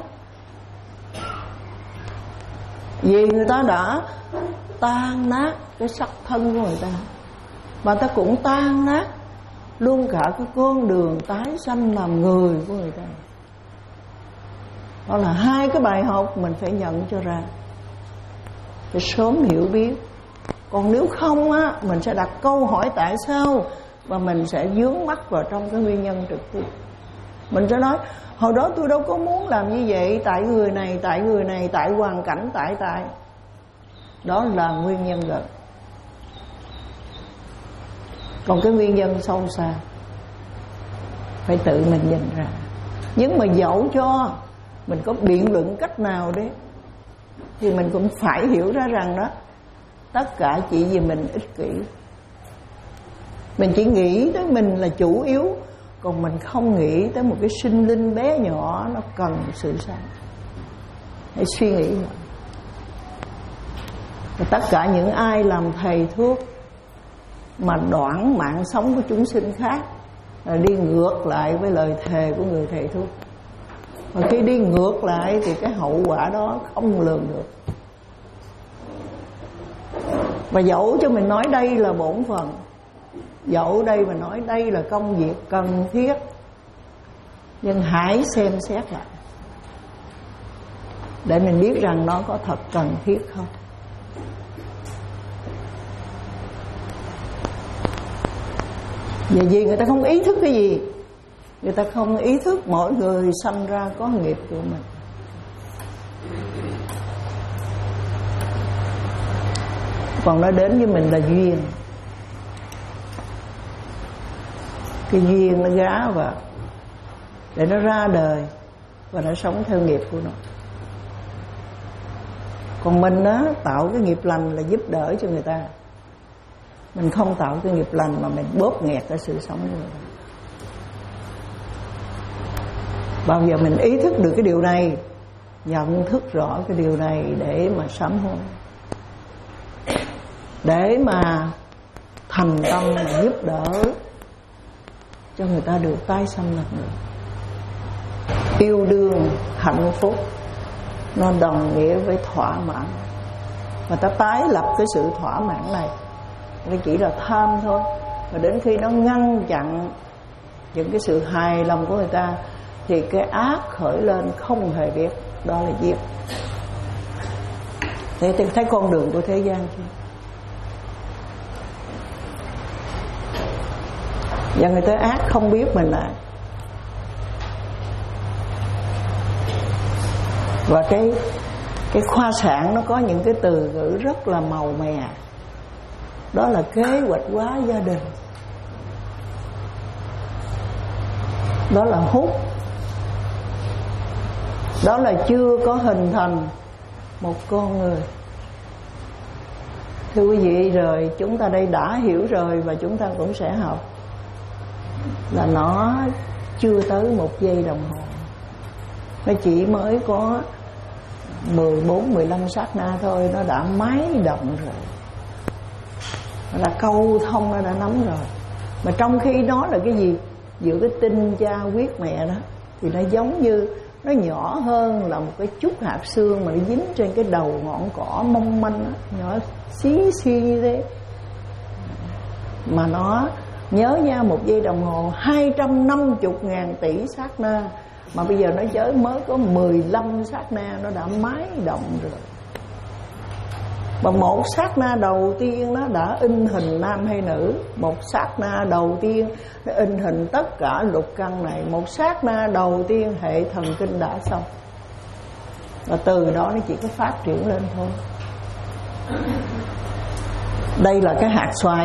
Vì người ta đã tan nát cái sắc thân của người ta, mà ta cũng tan nát luôn cả cái con đường tái sanh làm người của người ta. Đó là hai cái bài học mình phải nhận cho ra, phải sớm hiểu biết. Còn nếu không á, mình sẽ đặt câu hỏi tại sao, và mình sẽ vướng mắc vào trong cái nguyên nhân trực tiếp. Mình sẽ nói hồi đó tôi đâu có muốn làm như vậy, tại người này, tại người này, tại hoàn cảnh, tại tại. Đó là nguyên nhân gợn. Còn cái nguyên nhân sâu xa phải tự mình nhìn ra. Nhưng mà dẫu cho mình có biện luận cách nào đấy, thì mình cũng phải hiểu ra rằng đó, tất cả chỉ vì mình ích kỷ. Mình chỉ nghĩ tới mình là chủ yếu, còn mình không nghĩ tới một cái sinh linh bé nhỏ nó cần sự sống. Hãy suy nghĩ rồi. Và tất cả những ai làm thầy thuốc mà đoạn mạng sống của chúng sinh khác là đi ngược lại với lời thề của người thầy thuốc. Và khi đi ngược lại thì cái hậu quả đó không lường được. Và dẫu cho mình nói đây là bổn phận, dẫu đây mà nói đây là công việc cần thiết, nhưng hãy xem xét lại để mình biết rằng nó có thật cần thiết không. Vì gì người ta không ý thức cái gì? Người ta không ý thức mỗi người sanh ra có nghiệp của mình. Còn nó đến với mình là duyên. Cái duyên nó gá vào để nó ra đời và nó sống theo nghiệp của nó. Còn mình á, tạo cái nghiệp lành là giúp đỡ cho người ta. Mình không tạo cái nghiệp lành mà mình bóp nghẹt cái sự sống của người ta. Bao giờ mình ý thức được cái điều này, nhận thức rõ cái điều này để mà sám hối, để mà thành tâm mà giúp đỡ cho người ta được tái sanh lần nữa. Yêu đương hạnh phúc nó đồng nghĩa với thỏa mãn. Mà ta tái lập cái sự thỏa mãn này, nó chỉ là tham thôi. Và đến khi nó ngăn chặn những cái sự hài lòng của người ta thì cái ác khởi lên không hề biết, đó là giết. Thế thì thấy con đường của thế gian chưa? Và người ta ác không biết mình là. Và cái cái khoa sản nó có những cái từ ngữ rất là màu mè. Đó là kế hoạch hóa gia đình, đó là hút, đó là chưa có hình thành một con người. Thưa quý vị, rồi chúng ta đây đã hiểu rồi và chúng ta cũng sẽ học là nó chưa tới một giây đồng hồ. Nó chỉ mới có mười bốn, mười lăm sát na thôi, nó đã máy động rồi. Nó đã câu thông, nó đã nắm rồi. Mà trong khi nó là cái gì? Giữa cái tinh cha huyết mẹ đó thì nó giống như, nó nhỏ hơn là một cái chút hạt xương mà nó dính trên cái đầu ngọn cỏ mong manh đó, nhỏ xí xi như thế. Mà nó nhớ nha, một giây đồng hồ hai trăm năm mươi ngàn tỷ sát na. Mà bây giờ nó chới mới có mười lăm sát na, nó đã máy động rồi. Và một sát na đầu tiên nó đã in hình nam hay nữ. Một sát na đầu tiên nó in hình tất cả lục căn này. Một sát na đầu tiên hệ thần kinh đã xong. Và từ đó nó chỉ có phát triển lên thôi. Đây là cái hạt xoài.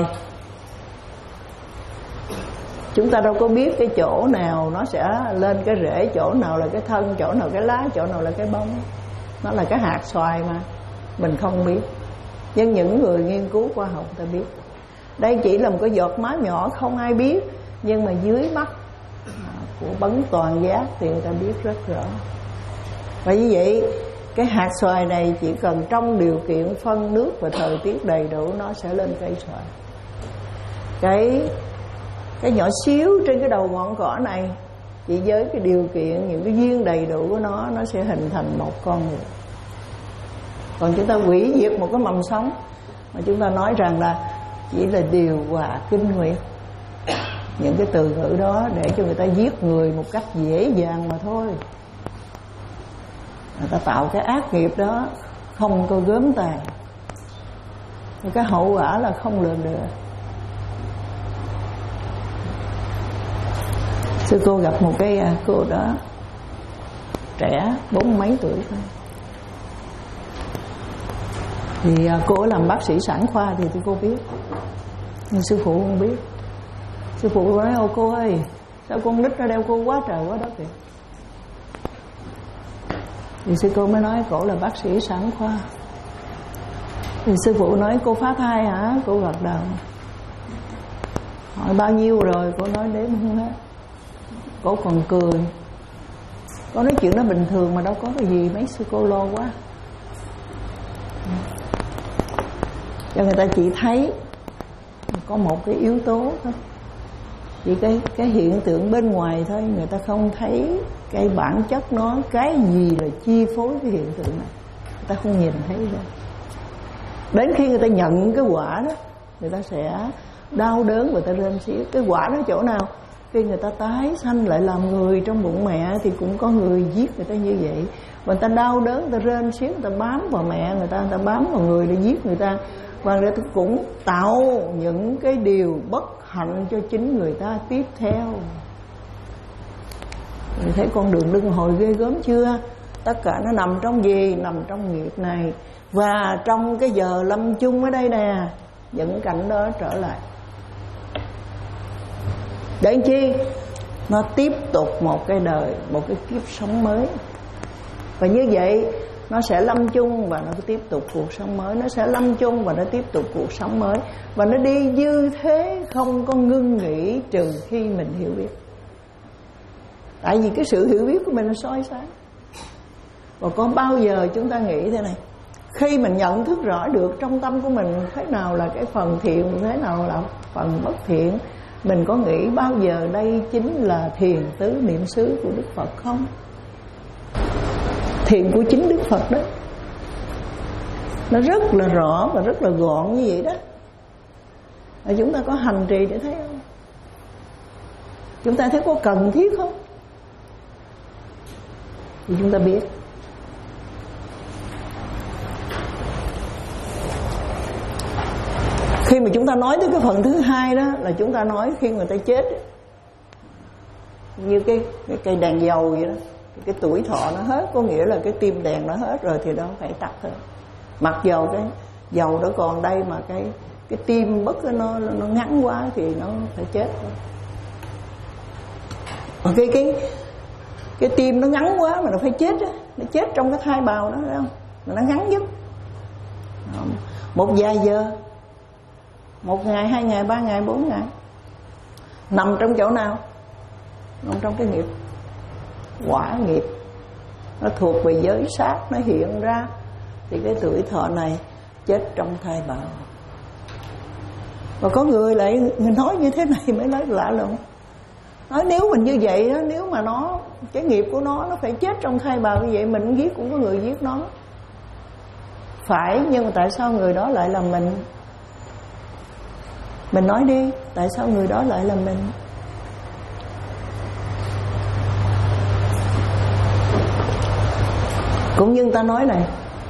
Chúng ta đâu có biết cái chỗ nào nó sẽ lên cái rễ, chỗ nào là cái thân, chỗ nào cái lá, chỗ nào là cái bông. Nó là cái hạt xoài mà mình không biết. Nhưng những người nghiên cứu khoa học ta biết. Đây chỉ là một cái giọt máu nhỏ không ai biết, nhưng mà dưới mắt của bấn toàn giác thì người ta biết rất rõ. Và như vậy cái hạt xoài này chỉ cần trong điều kiện phân nước và thời tiết đầy đủ, nó sẽ lên cây xoài. Cái cái nhỏ xíu trên cái đầu ngọn cỏ này, chỉ với cái điều kiện, những cái duyên đầy đủ của nó, nó sẽ hình thành một con người. Còn chúng ta hủy diệt một cái mầm sống mà chúng ta nói rằng là chỉ là điều hòa kinh nguyệt. Những cái từ ngữ đó để cho người ta giết người một cách dễ dàng mà thôi. Người ta tạo cái ác nghiệp đó không có gớm tàn. Cái hậu quả là không lường được. Sư cô gặp một cái cô đó trẻ bốn mấy tuổi thôi, thì cô ấy làm bác sĩ sản khoa thì tôi cô biết, nhưng sư phụ không biết. Sư phụ nói: ô cô ơi, sao con nít nó đeo cô quá trời quá đất vậy? Thì sư cô mới nói cổ là bác sĩ sản khoa. Thì sư phụ nói: cô phá thai hả? Cô gật đầu. Hỏi bao nhiêu rồi? Cô nói đếm không hết. Cổ còn cười. Có nói chuyện đó bình thường mà đâu có cái gì, mấy sư cô lo quá. Cho người ta chỉ thấy có một cái yếu tố thôi, chỉ cái cái hiện tượng bên ngoài thôi, người ta không thấy cái bản chất nó, cái gì là chi phối cái hiện tượng này, người ta không nhìn thấy rồi. Đến khi người ta nhận cái quả đó, người ta sẽ đau đớn, người ta rên xiết. Cái quả đó chỗ nào? Khi người ta tái sanh lại làm người trong bụng mẹ thì cũng có người giết người ta như vậy. Và người ta đau đớn, người ta rên xiết, người ta bám vào mẹ người ta, người ta bám vào người để giết người ta. Và người ta cũng tạo những cái điều bất hạnh cho chính người ta tiếp theo. Mình thấy con đường luân hồi ghê gớm chưa? Tất cả nó nằm trong gì? Nằm trong nghiệp này. Và trong cái giờ lâm chung ở đây nè, những cảnh đó trở lại. Để chi? Nó tiếp tục một cái đời, một cái kiếp sống mới. Và như vậy nó sẽ lâm chung và nó tiếp tục cuộc sống mới. Nó sẽ lâm chung và nó tiếp tục cuộc sống mới. Và nó đi như thế, không có ngưng nghỉ, trừ khi mình hiểu biết. Tại vì cái sự hiểu biết của mình nó soi sáng. Và có bao giờ chúng ta nghĩ thế này: khi mình nhận thức rõ được trong tâm của mình thế nào là cái phần thiện, thế nào là phần bất thiện, mình có nghĩ bao giờ đây chính là thiền tứ niệm xứ của Đức Phật không? Thiền của chính Đức Phật đó, nó rất là rõ và rất là gọn như vậy đó. Và chúng ta có hành trì để thấy không? Chúng ta thấy có cần thiết không? Thì chúng ta biết. Khi mà chúng ta nói tới cái phần thứ hai đó là chúng ta nói khi người ta chết, như cái, cái cây đèn dầu vậy đó, cái tuổi thọ nó hết, có nghĩa là cái tim đèn nó hết rồi thì đó phải tắt thôi. Mặc dầu cái dầu đó còn đây mà cái cái tim bất nó nó ngắn quá thì nó phải chết thôi. Còn cái cái cái tim nó ngắn quá mà nó phải chết á, nó chết trong cái thai bào đó, thấy không? Nó ngắn nhất. Một vài giờ, một ngày, hai ngày, ba ngày, bốn ngày. Nằm trong chỗ nào? Nằm trong cái nghiệp, quả nghiệp. Nó thuộc về giới sát, nó hiện ra. Thì cái tuổi thọ này chết trong thai bào. Và có người lại mình nói như thế này mới nói lạ lùng. Nói nếu mình như vậy đó, nếu mà nó, cái nghiệp của nó nó phải chết trong thai bào như vậy, mình giết cũng có người giết nó. Phải, nhưng mà tại sao người đó lại là mình? Mình nói đi, tại sao người đó lại là mình? Cũng như người ta nói này,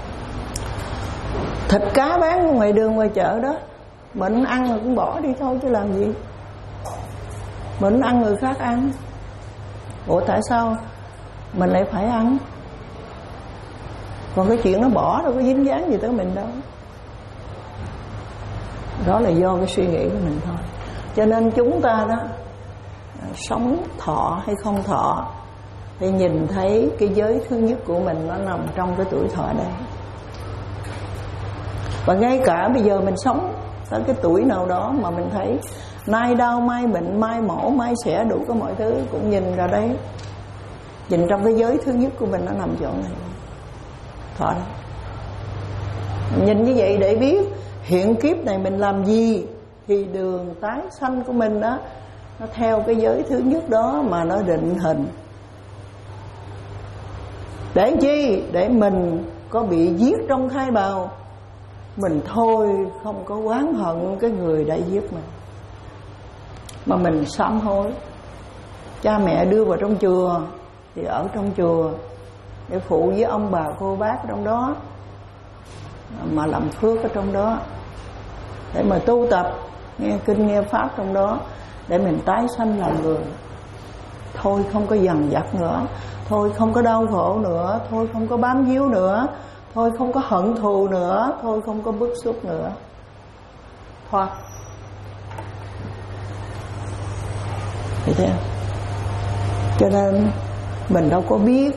thịt cá bán ngoài đường ngoài chợ đó, mình ăn rồi cũng bỏ đi thôi chứ làm gì. Mình ăn người khác ăn. Ủa tại sao mình lại phải ăn? Còn cái chuyện nó bỏ đâu có dính dáng gì tới mình đâu. Đó là do cái suy nghĩ của mình thôi. Cho nên chúng ta đó, sống thọ hay không thọ, thì nhìn thấy cái giới thứ nhất của mình nó nằm trong cái tuổi thọ đây. Và ngay cả bây giờ mình sống tới cái tuổi nào đó mà mình thấy nay đau, mai bệnh, mai mổ, mai xẻ, đủ có mọi thứ, cũng nhìn ra đấy. Nhìn trong cái giới thứ nhất của mình nó nằm chỗ này, thọ đó. Nhìn như vậy để biết hiện kiếp này mình làm gì, thì đường tái sanh của mình đó nó theo cái giới thứ nhất đó mà nó định hình. Để chi? Để mình có bị giết trong thai bào, mình thôi không có oán hận cái người đã giết mình, mà mình sám hối. Cha mẹ đưa vào trong chùa thì ở trong chùa để phụ với ông bà cô bác trong đó, mà làm phước ở trong đó, để mà tu tập, nghe kinh nghe pháp trong đó, để mình tái sanh làm người. thôi không có dằn vặt nữa, thôi không có đau khổ nữa, thôi không có bám víu nữa, thôi không có hận thù nữa, thôi không có bức xúc nữa. Thoát. Thấy chưa? Cho nên mình đâu có biết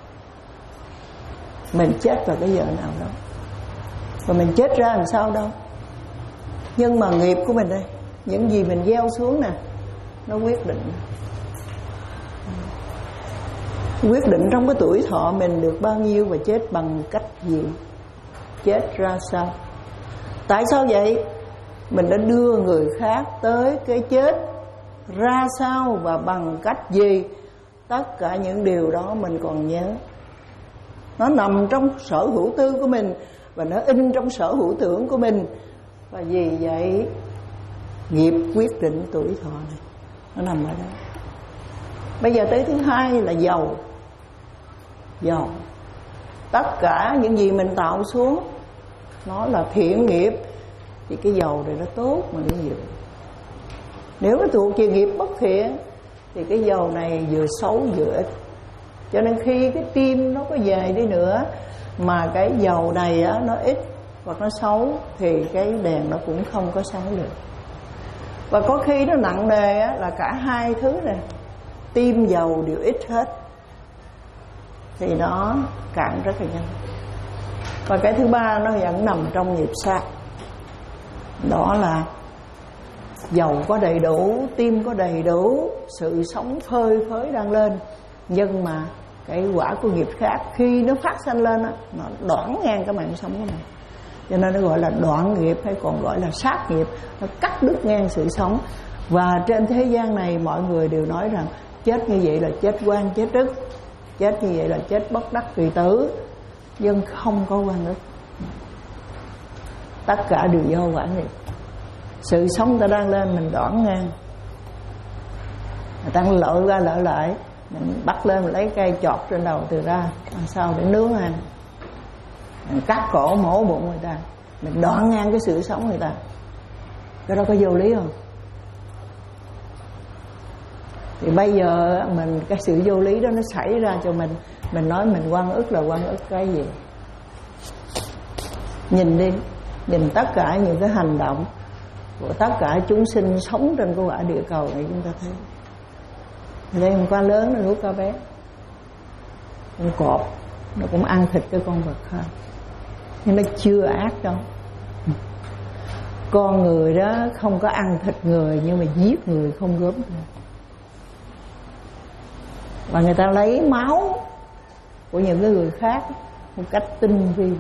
mình chết vào cái giờ nào đâu, và mình chết ra làm sao đâu. Nhưng mà nghiệp của mình đây, những gì mình gieo xuống nè, nó quyết định. Quyết định trong cái tuổi thọ mình được bao nhiêu và chết bằng cách gì, chết ra sao. Tại sao vậy? Mình đã đưa người khác tới cái chết ra sao và bằng cách gì. Tất cả những điều đó mình còn nhớ. Nó nằm trong sở hữu tư của mình và nó in trong sở hữu tưởng của mình. Và vì vậy nghiệp quyết định tuổi thọ này, nó nằm ở đó. Bây giờ tới thứ hai là giàu. Giàu. Tất cả những gì mình tạo xuống nó là thiện nghiệp thì cái giàu này nó tốt mà nó nhiều. Nếu nó thuộc về nghiệp bất thiện thì cái giàu này vừa xấu vừa ít. Cho nên khi cái tim nó có dài đi nữa mà cái dầu này á, nó ít hoặc nó xấu thì cái đèn nó cũng không có sáng được. Và có khi nó nặng nề á, là cả hai thứ này, tim dầu đều ít hết thì nó cạn rất là nhanh. Và cái thứ ba nó vẫn nằm trong nghiệp sát. Đó là dầu có đầy đủ, tim có đầy đủ, sự sống phơi phới đang lên, nhưng mà cái quả của nghiệp khác khi nó phát sanh lên á, nó đoạn ngang cái mạng sống của mình. Cho nên nó gọi là đoạn nghiệp hay còn gọi là sát nghiệp. Nó cắt đứt ngang sự sống. Và trên thế gian này mọi người đều nói rằng chết như vậy là chết oan chết ức, chết như vậy là chết bất đắc kỳ tử. Nhưng không có oan ức, tất cả đều do quả nghiệp. Sự sống ta đang lên mình đoạn ngang, người ta lội ra lội lại, mình bắt lên mình lấy cây chọt trên đầu từ ra làm sao để nướng ăn, mình cắt cổ mổ bụng người ta, mình đoạn ngang cái sự sống người ta. Cái đó có vô lý không? Thì bây giờ mình cái sự vô lý đó nó xảy ra cho mình, mình nói mình oan ức là oan ức cái gì? Nhìn đi, nhìn tất cả những cái hành động của tất cả chúng sinh sống trên cái quả địa cầu này chúng ta thấy. Đây con cá lớn nó nuốt cá bé, con cọp nó cũng ăn thịt cái con vật khác, nhưng nó chưa ác đâu. Con người đó không có ăn thịt người nhưng mà giết người không gớm được. Và người ta lấy máu của những cái người khác một cách tinh vi,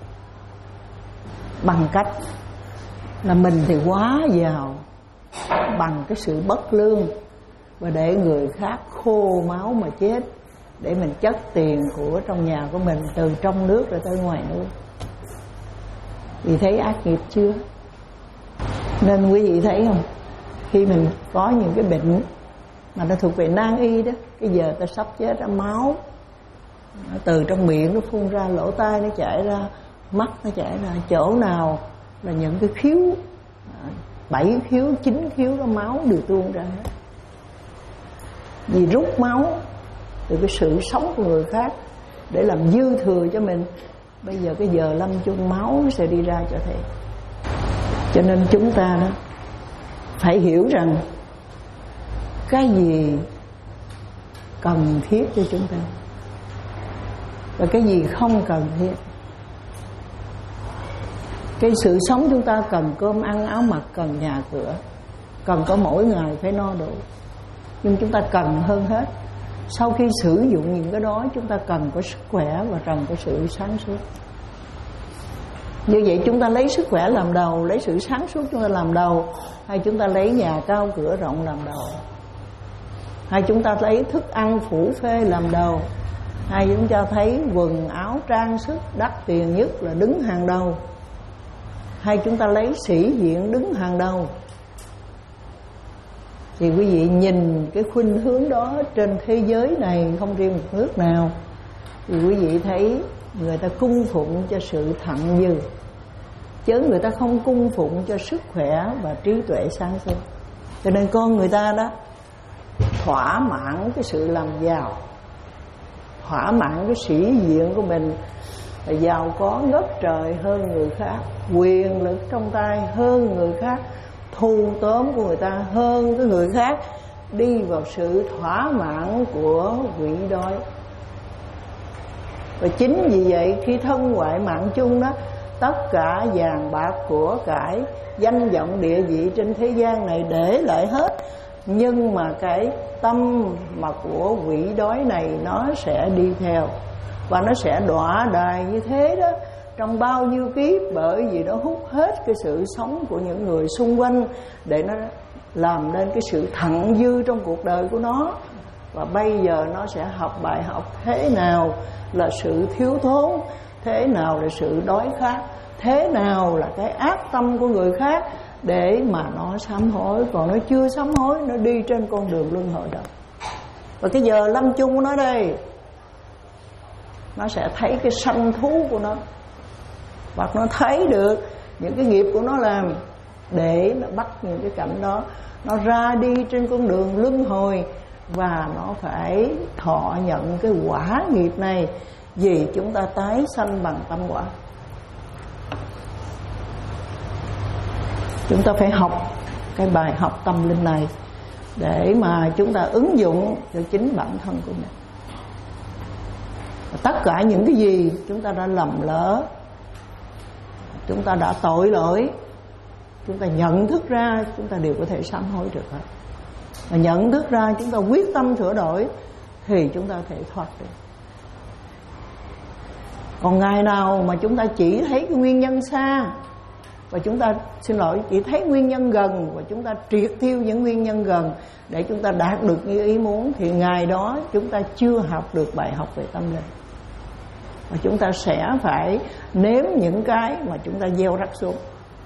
bằng cách là mình thì quá giàu bằng cái sự bất lương và để người khác khô máu mà chết, để mình chất tiền của trong nhà của mình từ trong nước rồi tới ngoài nước. Vì thấy ác nghiệp chưa? Nên quý vị thấy không, khi mình có những cái bệnh mà nó thuộc về nan y đó, cái giờ ta sắp chết ra, máu nó từ trong miệng nó phun ra, lỗ tai nó chảy ra, mắt nó chảy ra, chỗ nào là những cái khiếu, bảy khiếu, chín khiếu đó máu đều tuôn ra hết. Vì rút máu từ cái sự sống của người khác để làm dư thừa cho mình. Bây giờ cái giờ lâm chung máu nó sẽ đi ra cho thầy. Cho nên chúng ta đó phải hiểu rằng cái gì cần thiết cho chúng ta và cái gì không cần thiết. Cái sự sống chúng ta cần cơm ăn áo mặc, cần nhà cửa, cần có mỗi ngày phải no đủ. Nhưng chúng ta cần hơn hết, sau khi sử dụng những cái đó, chúng ta cần có sức khỏe và cần có sự sáng suốt. Như vậy chúng ta lấy sức khỏe làm đầu, lấy sự sáng suốt chúng ta làm đầu, hay chúng ta lấy nhà cao cửa rộng làm đầu, hay chúng ta lấy thức ăn phủ phê làm đầu, hay chúng ta thấy quần áo trang sức đắt tiền nhất là đứng hàng đầu, hay chúng ta lấy sĩ diện đứng hàng đầu. Thì quý vị nhìn cái khuynh hướng đó trên thế giới này, không riêng một nước nào, thì quý vị thấy người ta cung phụng cho sự thặng dư, chứ người ta không cung phụng cho sức khỏe và trí tuệ sáng suốt. Cho nên con người ta đó thỏa mãn cái sự làm giàu, thỏa mãn cái sĩ diện của mình, là giàu có ngất trời hơn người khác, quyền lực trong tay hơn người khác, thu tóm của người ta hơn cái người khác, đi vào sự thỏa mãn của quỷ đói. Và chính vì vậy khi thân ngoại mạng chung đó, tất cả vàng bạc của cải, danh vọng địa vị trên thế gian này để lại hết, nhưng mà cái tâm mà của quỷ đói này nó sẽ đi theo, và nó sẽ đọa đài như thế đó trong bao nhiêu kiếp, bởi vì nó hút hết cái sự sống của những người xung quanh để nó làm nên cái sự thặng dư trong cuộc đời của nó. Và bây giờ nó sẽ học bài học thế nào là sự thiếu thốn, thế nào là sự đói khát, thế nào là cái ác tâm của người khác, để mà nó sám hối. Còn nó chưa sám hối, nó đi trên con đường luân hồi đó. Và cái giờ lâm chung của nó đây, nó sẽ thấy cái sanh thú của nó, và nó thấy được những cái nghiệp của nó làm, để nó bắt những cái cảnh đó, nó ra đi trên con đường luân hồi, và nó phải thọ nhận cái quả nghiệp này, vì chúng ta tái sanh bằng tâm quả. Chúng ta phải học cái bài học tâm linh này để mà chúng ta ứng dụng cho chính bản thân của mình. Tất cả những cái gì chúng ta đã lầm lỡ, chúng ta đã tội lỗi, chúng ta nhận thức ra, chúng ta đều có thể sám hối được hết. Và nhận thức ra, chúng ta quyết tâm sửa đổi, thì chúng ta có thể thoát được. Còn ngày nào mà chúng ta chỉ thấy cái nguyên nhân xa, và chúng ta, xin lỗi, chỉ thấy nguyên nhân gần, và chúng ta triệt tiêu những nguyên nhân gần để chúng ta đạt được như ý muốn, thì ngày đó chúng ta chưa học được bài học về tâm linh. Và chúng ta sẽ phải nếm những cái mà chúng ta gieo rắc xuống.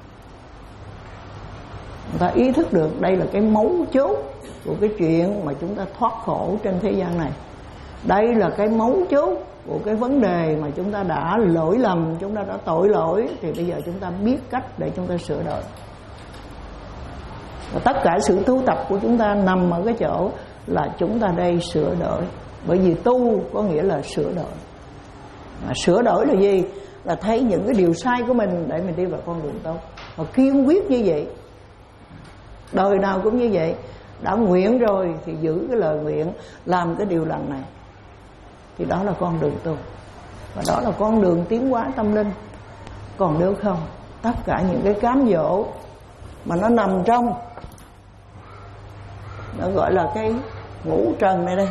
Chúng ta ý thức được đây là cái mấu chốt của cái chuyện mà chúng ta thoát khổ trên thế gian này. Đây là cái mấu chốt của cái vấn đề mà chúng ta đã lỗi lầm, chúng ta đã tội lỗi, thì bây giờ chúng ta biết cách để chúng ta sửa đổi. Và tất cả sự tu tập của chúng ta nằm ở cái chỗ là chúng ta đây sửa đổi. Bởi vì tu có nghĩa là sửa đổi. Mà sửa đổi là gì? Là thấy những cái điều sai của mình để mình đi vào con đường tốt. Và kiên quyết như vậy, đời nào cũng như vậy. Đã nguyện rồi thì giữ cái lời nguyện, làm cái điều lành này, thì đó là con đường tu, và đó là con đường tiến hóa tâm linh. Còn nếu không, tất cả những cái cám dỗ mà nó nằm trong, nó gọi là cái ngũ trần này đây,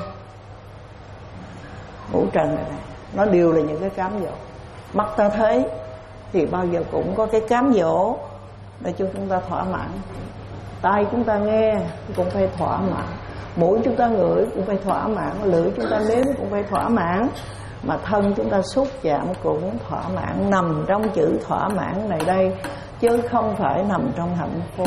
ngũ trần này đây, nó đều là những cái cám dỗ. Mắt ta thấy thì bao giờ cũng có cái cám dỗ để cho chúng ta thỏa mãn. Tai chúng ta nghe cũng phải thỏa mãn, mũi chúng ta ngửi cũng phải thỏa mãn, lưỡi chúng ta nếm cũng phải thỏa mãn, mà thân chúng ta xúc chạm cũng thỏa mãn. Nằm trong chữ thỏa mãn này đây, chứ không phải nằm trong hạnh phúc.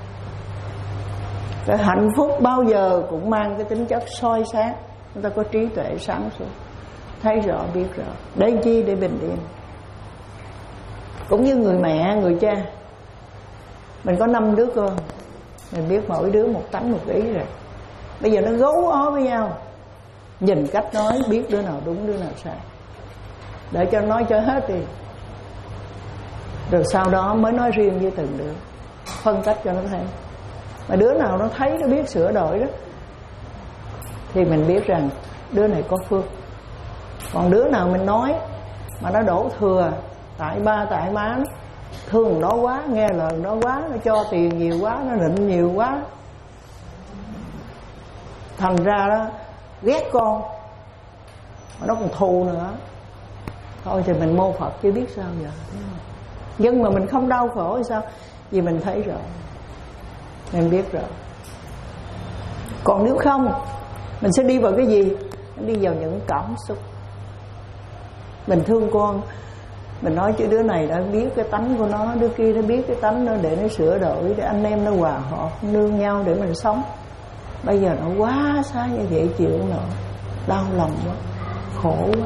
Cái hạnh phúc bao giờ cũng mang cái tính chất soi sáng. Chúng ta có trí tuệ sáng suốt, thấy rõ biết rõ, để chi? Để bình yên. Cũng như người mẹ, người cha, mình có năm đứa con, mình biết mỗi đứa một tánh một ý rồi. Bây giờ nó gấu ó với nhau, nhìn cách nói biết đứa nào đúng đứa nào sai, để cho nói cho hết đi, rồi sau đó mới nói riêng với từng đứa, phân cách cho nó thấy. Mà đứa nào nó thấy nó biết sửa đổi đó, thì mình biết rằng đứa này có phước. Còn đứa nào mình nói mà nó đổ thừa, tại ba tại má, thương nó quá, nghe lời nó quá, nó cho tiền nhiều quá, nó nịnh nhiều quá, thành ra đó ghét con, mà nó còn thù nữa. Thôi thì mình mô Phật chứ biết sao giờ. Nhưng mà mình không đau khổ thì sao? Vì mình thấy rồi, mình biết rồi. Còn nếu không, mình sẽ đi vào cái gì? Mình đi vào những cảm xúc. Mình thương con, mình nói chứ đứa này đã biết cái tánh của nó, đứa kia nó biết cái tánh nó, để nó sửa đổi, để anh em nó hòa hợp nương nhau để mình sống. Bây giờ nó quá xa như vậy, chịu nổi, đau lòng quá, khổ quá.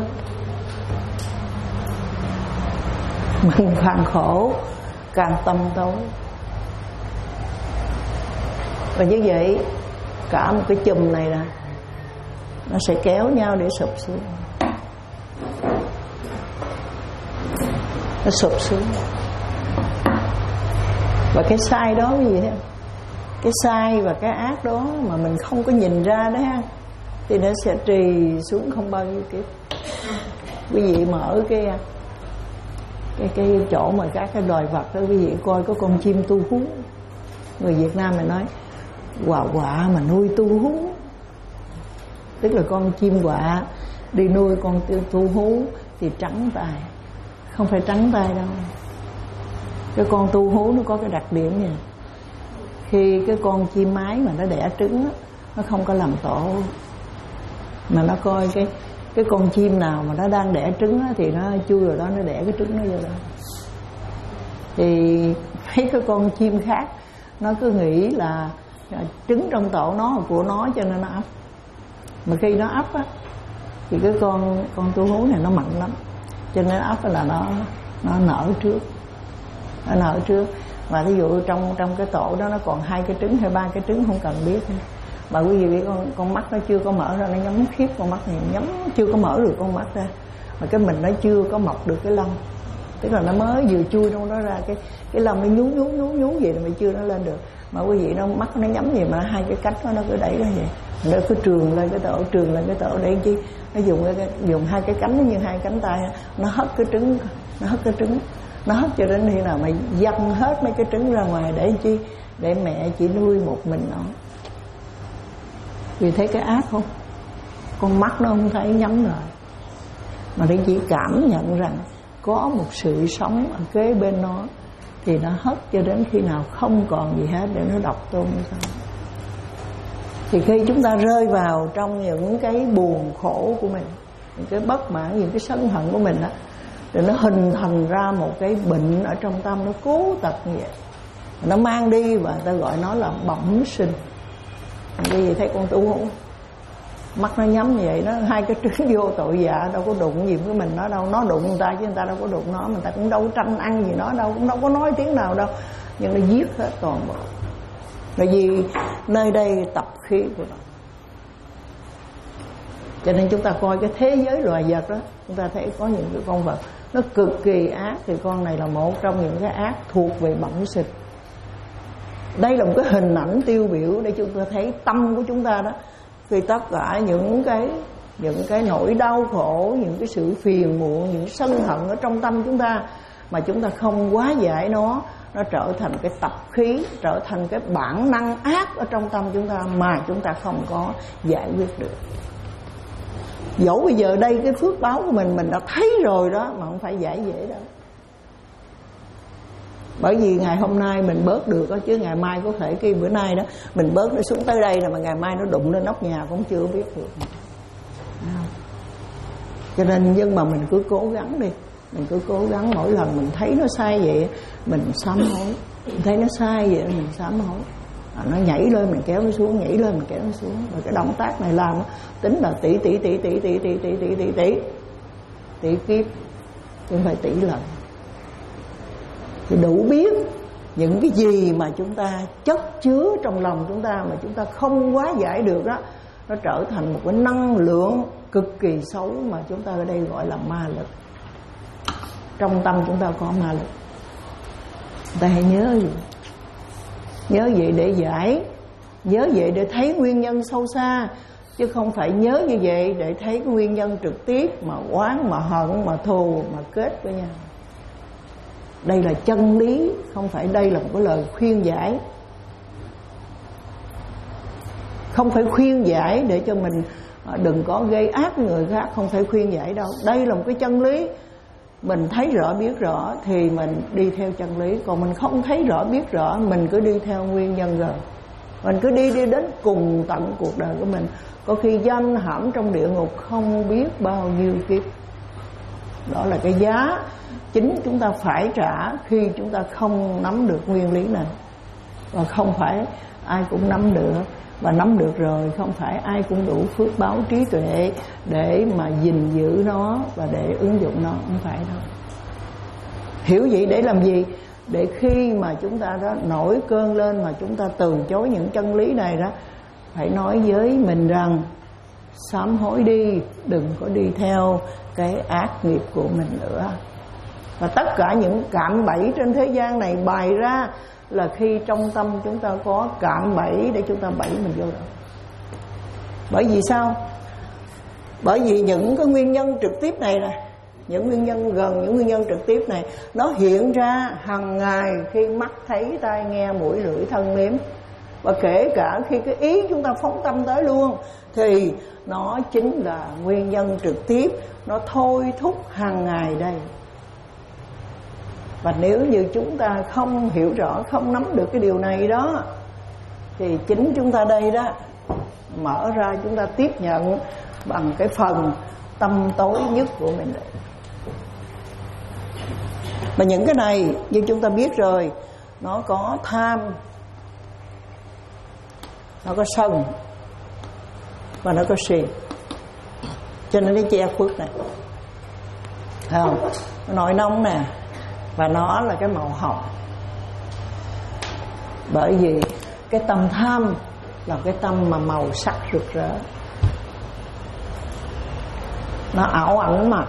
Mình càng khổ càng tâm tối. Và như vậy cả một cái chùm này nè, nó sẽ kéo nhau để sụp xuống. Nó sụp xuống. Và cái sai đó cái gì thế? Cái sai và cái ác đó mà mình không có nhìn ra đó ha, thì nó sẽ trì xuống không bao nhiêu kiếp. Quý vị mở cái cái cái chỗ mà các cái loài vật đó, quý vị coi có con chim tu hú. Người Việt Nam mình nói quà quạ mà nuôi tu hú, tức là con chim quạ đi nuôi con tu hú thì trắng tay. Không phải trắng tay đâu. Cái con tu hú nó có cái đặc điểm này, khi cái con chim mái mà nó đẻ trứng á, nó không có làm tổ, mà nó coi cái cái con chim nào mà nó đang đẻ trứng á, thì nó chui vào đó, nó đẻ cái trứng nó vô đó. Thì mấy cái con chim khác nó cứ nghĩ là trứng trong tổ nó là của nó, cho nên nó ấp. Mà khi nó ấp á, thì cái con con tu hú này nó mạnh lắm, cho nên ấp là nó nó nở trước, nó nở trước. Và ví dụ trong trong cái tổ đó nó còn hai cái trứng hay ba cái trứng không cần biết. Mà quý vị biết con con mắt nó chưa có mở ra, nó nhắm khiếp con mắt này, nhắm chưa có mở được con mắt ra, mà cái mình nó chưa có mọc được cái lông, tức là nó mới vừa chui trong đó ra, cái cái lông nó nhú nhú nhú nhú vậy mà chưa nó lên được. Mà quý vị nó mắt nó nhắm gì mà hai cái cánh nó nó cứ đẩy ra vậy, nó cứ trường lên cái tổ, trường lên cái tổ để chi nó dùng cái dùng hai cái cánh như hai cánh tay, nó hất cái trứng, nó hất cái trứng, nó hất cho đến khi nào mà văng hết mấy cái trứng ra ngoài để chi, để mẹ chỉ nuôi một mình nó. Vì thấy cái ác không? Con mắt nó không thấy nhắm rồi, mà để chỉ cảm nhận rằng có một sự sống ở kế bên nó, thì nó hất cho đến khi nào không còn gì hết để nó độc tôn sao. Thì khi chúng ta rơi vào trong những cái buồn khổ của mình, những cái bất mãn, những cái sân hận của mình đó, rồi nó hình thành ra một cái bệnh ở trong tâm, nó cố tật như vậy, nó mang đi và ta gọi nó là bẩm sinh. Vì thấy con tu hú mắt nó nhắm như vậy, nó hai cái trứng vô tội dạ, đâu có đụng gì với mình nó đâu, nó đụng người ta chứ người ta đâu có đụng nó, người ta cũng đâu tranh ăn gì nó đâu, cũng đâu có nói tiếng nào đâu, nhưng nó giết hết toàn bộ. Bởi vì nơi đây tập khí của nó. Cho nên chúng ta coi cái thế giới loài vật đó, chúng ta thấy có những cái con vật nó cực kỳ ác, thì con này là một trong những cái ác thuộc về bẩm sinh. Đây là một cái hình ảnh tiêu biểu để chúng ta thấy tâm của chúng ta đó, khi tất cả những cái những cái nỗi đau khổ, những cái sự phiền muộn, những sân hận ở trong tâm chúng ta mà chúng ta không hóa giải nó, nó trở thành cái tập khí, trở thành cái bản năng ác ở trong tâm chúng ta mà chúng ta không có giải quyết được. Dẫu bây giờ đây cái phước báo của mình mình đã thấy rồi đó, mà không phải giải dễ đâu. Bởi vì ngày hôm nay mình bớt được đó, chứ ngày mai có thể khi bữa nay đó mình bớt nó xuống tới đây rồi mà ngày mai nó đụng lên nóc nhà cũng chưa biết được. Cho nên nhưng mà mình cứ cố gắng đi, mình cứ cố gắng. Mỗi lần mình thấy nó sai vậy mình sám hối, mình thấy nó sai vậy mình sám hối. À, nó nhảy lên mình kéo nó xuống, nhảy lên mình kéo nó xuống. Rồi cái động tác này làm tính là tỷ tỷ tỷ tỷ tỷ tỷ tỷ tỷ tỷ tỷ tỷ kiếp, chứ không phải tỷ lần. Thì đủ biết những cái gì mà chúng ta chất chứa trong lòng chúng ta mà chúng ta không hóa giải được đó, nó trở thành một cái năng lượng cực kỳ xấu mà chúng ta ở đây gọi là ma lực. Trong tâm chúng ta có ma lực, ta hãy nhớ gì? Nhớ vậy để giải, nhớ vậy để thấy nguyên nhân sâu xa, chứ không phải nhớ như vậy để thấy cái nguyên nhân trực tiếp mà oán, mà hận, mà thù, mà kết với nhau. Đây là chân lý, không phải đây là một cái lời khuyên giải. Không phải khuyên giải để cho mình đừng có gây ác với người khác, không phải khuyên giải đâu. Đây là một cái chân lý. Mình thấy rõ biết rõ thì mình đi theo chân lý, còn mình không thấy rõ biết rõ mình cứ đi theo nguyên nhân rồi. Mình cứ đi đi đến cùng tận cuộc đời của mình, có khi giam hãm trong địa ngục không biết bao nhiêu kiếp. Đó là cái giá chính chúng ta phải trả khi chúng ta không nắm được nguyên lý này. Và không phải ai cũng nắm được, và nắm được rồi không phải ai cũng đủ phước báo trí tuệ để mà gìn giữ nó và để ứng dụng nó, không phải đâu. Hiểu vậy để làm gì? Để khi mà chúng ta đó nổi cơn lên mà chúng ta từ chối những chân lý này đó, phải nói với mình rằng sám hối đi, đừng có đi theo cái ác nghiệp của mình nữa. Và tất cả những cạm bẫy trên thế gian này bày ra là khi trong tâm chúng ta có cạm bẫy để chúng ta bẫy mình vô đó. Bởi vì sao? Bởi vì những cái nguyên nhân trực tiếp này nè, những nguyên nhân gần, những nguyên nhân trực tiếp này nó hiện ra hàng ngày khi mắt thấy, tai nghe, mũi lưỡi thân nếm. Và kể cả khi cái ý chúng ta phóng tâm tới luôn, thì nó chính là nguyên nhân trực tiếp, nó thôi thúc hàng ngày đây. Và nếu như chúng ta không hiểu rõ, không nắm được cái điều này đó, thì chính chúng ta đây đó mở ra, chúng ta tiếp nhận bằng cái phần tâm tối nhất của mình đấy. Mà những cái này như chúng ta biết rồi, nó có tham, nó có sân và nó có si. Cho nên nó che khuất này, thấy không? Nó nổi nóng nè, và nó là cái màu hồng. Bởi vì cái tâm tham là cái tâm mà màu sắc rực rỡ, nó ảo ảnh mà,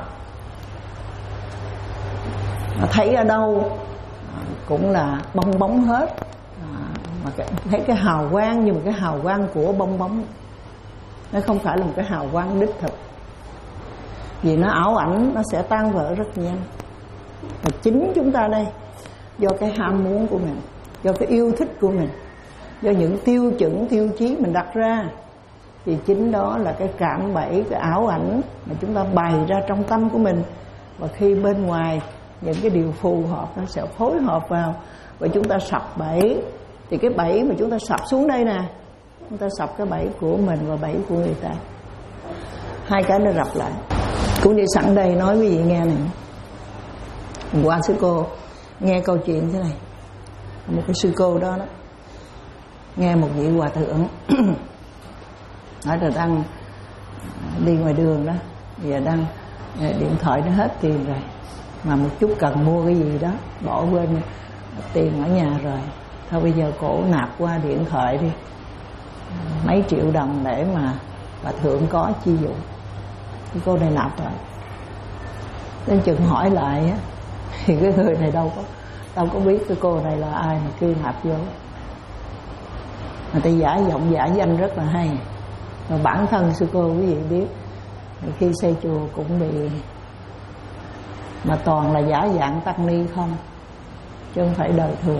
nó thấy ở đâu cũng là bong bóng hết. À, mà cái, thấy cái hào quang, nhưng mà cái hào quang của bong bóng, nó không phải là một cái hào quang đích thực. Vì nó ảo ảnh, nó sẽ tan vỡ rất nhanh. Và chính chúng ta đây, do cái ham muốn của mình, do cái yêu thích của mình, do những tiêu chuẩn, tiêu chí mình đặt ra, thì chính đó là cái cạm bẫy, cái ảo ảnh mà chúng ta bày ra trong tâm của mình. Và khi bên ngoài những cái điều phù hợp nó sẽ phối hợp vào, và chúng ta sập bẫy. Thì cái bẫy mà chúng ta sập xuống đây nè, chúng ta sập cái bẫy của mình và bẫy của người ta, hai cái nó rập lại. Cũng như sẵn đây nói với vị nghe này, hôm qua sư cô nghe câu chuyện thế này. Một cái sư cô đó, đó nghe một vị hòa thượng nói là đang đi ngoài đường đó, giờ đang điện thoại nó hết tiền rồi, mà một chút cần mua cái gì đó, bỏ quên tiền ở nhà rồi, thôi bây giờ cổ nạp qua điện thoại đi mấy triệu đồng để mà hòa thượng có chi dụng. Cái cô này nạp rồi, đến chừng hỏi lại á, thì cái người này đâu có đâu có biết cái cô này là ai mà kêu nạp vô. Người ta giả giọng giả danh rất là hay. Mà bản thân sư cô quý vị biết, khi xây chùa cũng bị, mà toàn là giả dạng tăng ni không, chứ không phải đời thường.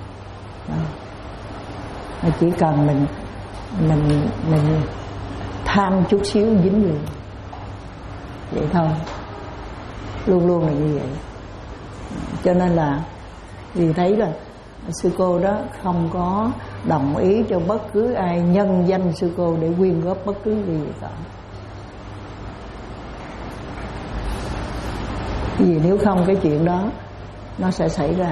Mà chỉ cần mình mình mình tham chút xíu dính liền vậy thôi, luôn luôn là như vậy. Cho nên là vì thấy là sư cô đó không có đồng ý cho bất cứ ai nhân danh sư cô để quyên góp bất cứ gì cả. Vì nếu không cái chuyện đó nó sẽ xảy ra.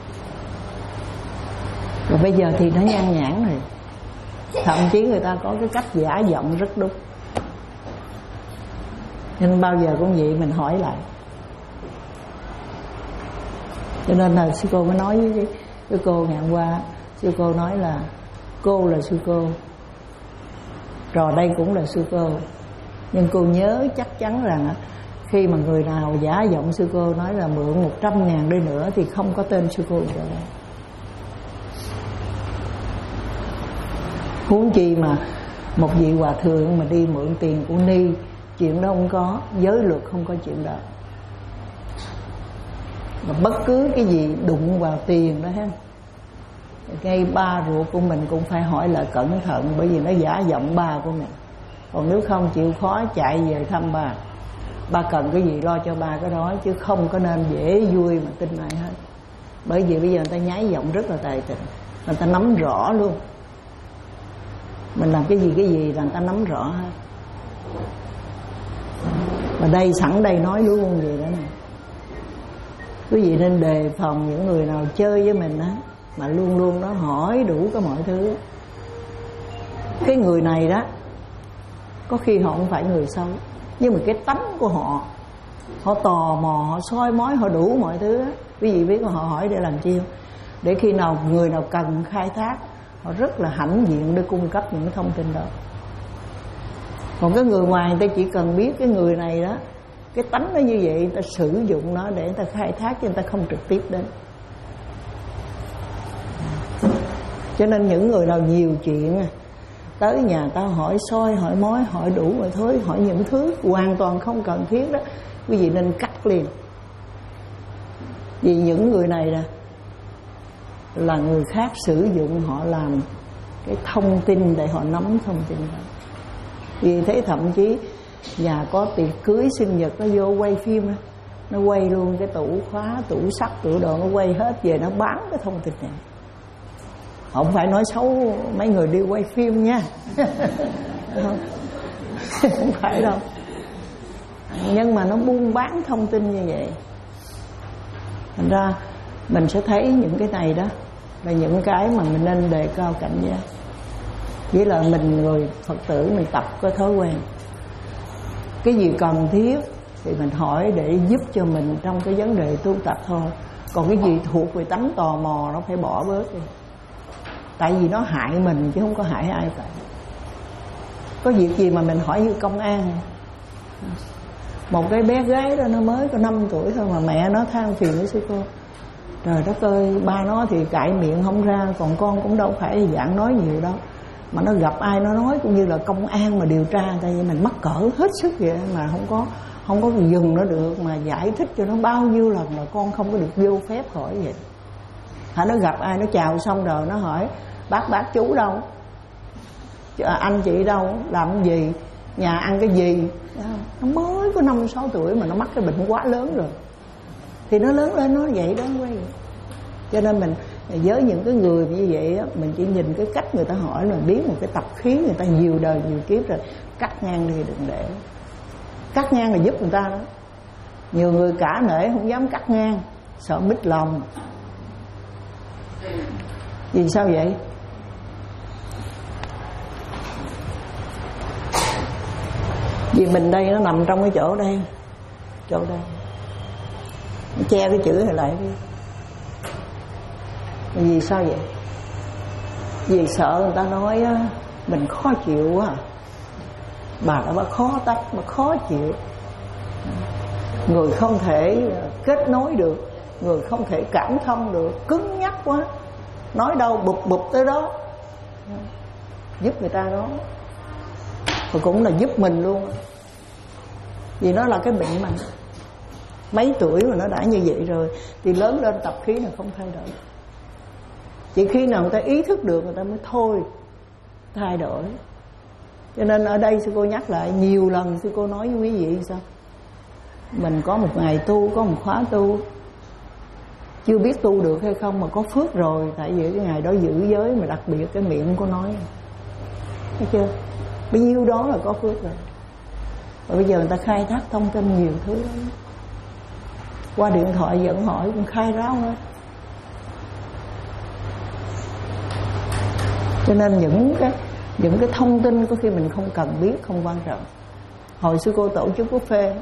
Rồi bây giờ thì nó nhan nhản rồi, thậm chí người ta có cái cách giả giọng rất đúng. Nên bao giờ cũng vậy, mình hỏi lại. Cho nên là sư cô mới nói với cái, cái cô ngày hôm qua, sư cô nói là cô là sư cô, rồi đây cũng là sư cô, nhưng cô nhớ chắc chắn rằng khi mà người nào giả giọng sư cô nói là mượn một trăm ngàn đi nữa thì không có tên sư cô ở đây. Huống chi mà một vị hòa thượng mà đi mượn tiền của ni, chuyện đó không có, giới luật không có chuyện đó. Mà bất cứ cái gì đụng vào tiền đó ha, ngay ba ruột của mình cũng phải hỏi là cẩn thận, bởi vì nó giả giọng ba của mình. Còn nếu không chịu khó chạy về thăm bà, ba cần cái gì lo cho ba cái đó, chứ không có nên dễ vui mà tin ai hết. Bởi vì bây giờ người ta nhái giọng rất là tài tình, người ta nắm rõ luôn, mình làm cái gì cái gì là người ta nắm rõ hết. Và đây sẵn đây nói luôn về đó nè, quý vị nên đề phòng những người nào chơi với mình á, mà luôn luôn nó hỏi đủ cái mọi thứ. Cái người này đó, có khi họ không phải người xấu, nhưng mà cái tánh của họ, họ tò mò, họ soi mói, họ đủ mọi thứ á. Quý vị biết mà họ hỏi để làm chi? Để khi nào người nào cần khai thác, họ rất là hãnh diện để cung cấp những cái thông tin đó. Còn cái người ngoài người ta chỉ cần biết cái người này đó, cái tánh nó như vậy, người ta sử dụng nó để người ta khai thác chứ người ta không trực tiếp đến. Cho nên những người nào nhiều chuyện tới nhà ta hỏi soi, hỏi mối, hỏi đủ mọi thứ, hỏi những thứ hoàn toàn không cần thiết đó, quý vị nên cắt liền. Vì những người này nè là người khác sử dụng họ làm cái thông tin để họ nắm thông tin đó. Vì thế thậm chí nhà có tiệc cưới sinh nhật nó vô quay phim đó, nó quay luôn cái tủ khóa, tủ sắt, tủ đồ, nó quay hết về nó bán cái thông tin này. Không phải nói xấu mấy người đi quay phim nha. Không. Không phải đâu. Nhưng mà nó buôn bán thông tin như vậy. Thành ra mình sẽ thấy những cái này đó là những cái mà mình nên đề cao cảnh giác. Với là mình người Phật tử mình tập có thói quen, cái gì cần thiết thì mình hỏi để giúp cho mình trong cái vấn đề tu tập thôi. Còn cái gì thuộc về tánh tò mò nó phải bỏ bớt đi. Tại vì nó hại mình chứ không có hại ai cả. Có việc gì mà mình hỏi như công an. Một cái bé gái đó nó mới có năm tuổi thôi mà mẹ nó than phiền với sư cô. Trời đất ơi, ba nó thì cãi miệng không ra, còn con cũng đâu phải dạng nói nhiều đâu. Mà nó gặp ai nó nói cũng như là công an mà điều tra, tại vì mình mắc cỡ hết sức vậy mà không có không có dừng nó được, mà giải thích cho nó bao nhiêu lần là con không có được vô phép hỏi vậy. Hả, nó gặp ai nó chào xong rồi nó hỏi bác bác chú đâu, anh chị đâu, làm cái gì, nhà ăn cái gì. Nó mới có năm sáu tuổi mà nó mắc cái bệnh quá lớn rồi, thì nó lớn lên nó vậy đó quay. Cho nên mình với những cái người như vậy á, mình chỉ nhìn cái cách người ta hỏi là biết một cái tập khí người ta nhiều đời nhiều kiếp rồi, cắt ngang đi đừng để. Cắt ngang là giúp người ta đó. Nhiều người cả nể không dám cắt ngang, sợ mít lòng. Vì sao vậy? Vì mình đây nó nằm trong cái chỗ đây, chỗ đây, nó che cái chữ này lại đi. Vì sao vậy? Vì sợ người ta nói á, mình khó chịu quá. Bà đã bắt khó tách, mà khó chịu. Người không thể kết nối được, người không thể cảm thông được, cứng nhắc quá. Nói đâu bụp bụp tới đó. Giúp người ta đó, và cũng là giúp mình luôn. Vì nó là cái bệnh mà mấy tuổi mà nó đã như vậy rồi, thì lớn lên tập khí là không thay đổi. Chỉ khi nào người ta ý thức được người ta mới thôi thay đổi. Cho nên ở đây sư cô nhắc lại nhiều lần, sư cô nói với quý vị sao? Mình có một ngày tu, có một khóa tu, chưa biết tu được hay không mà có phước rồi. Tại vì cái ngày đó giữ giới mà đặc biệt cái miệng cô nói, thấy chưa? Bao nhiêu đó là có phước rồi. Và bây giờ người ta khai thác thông tin nhiều thứ lắm. Qua điện thoại vẫn hỏi cũng khai ráo hết. Cho nên những cái những cái thông tin có khi mình không cần biết, không quan trọng. Hồi sư cô tổ chức buffet,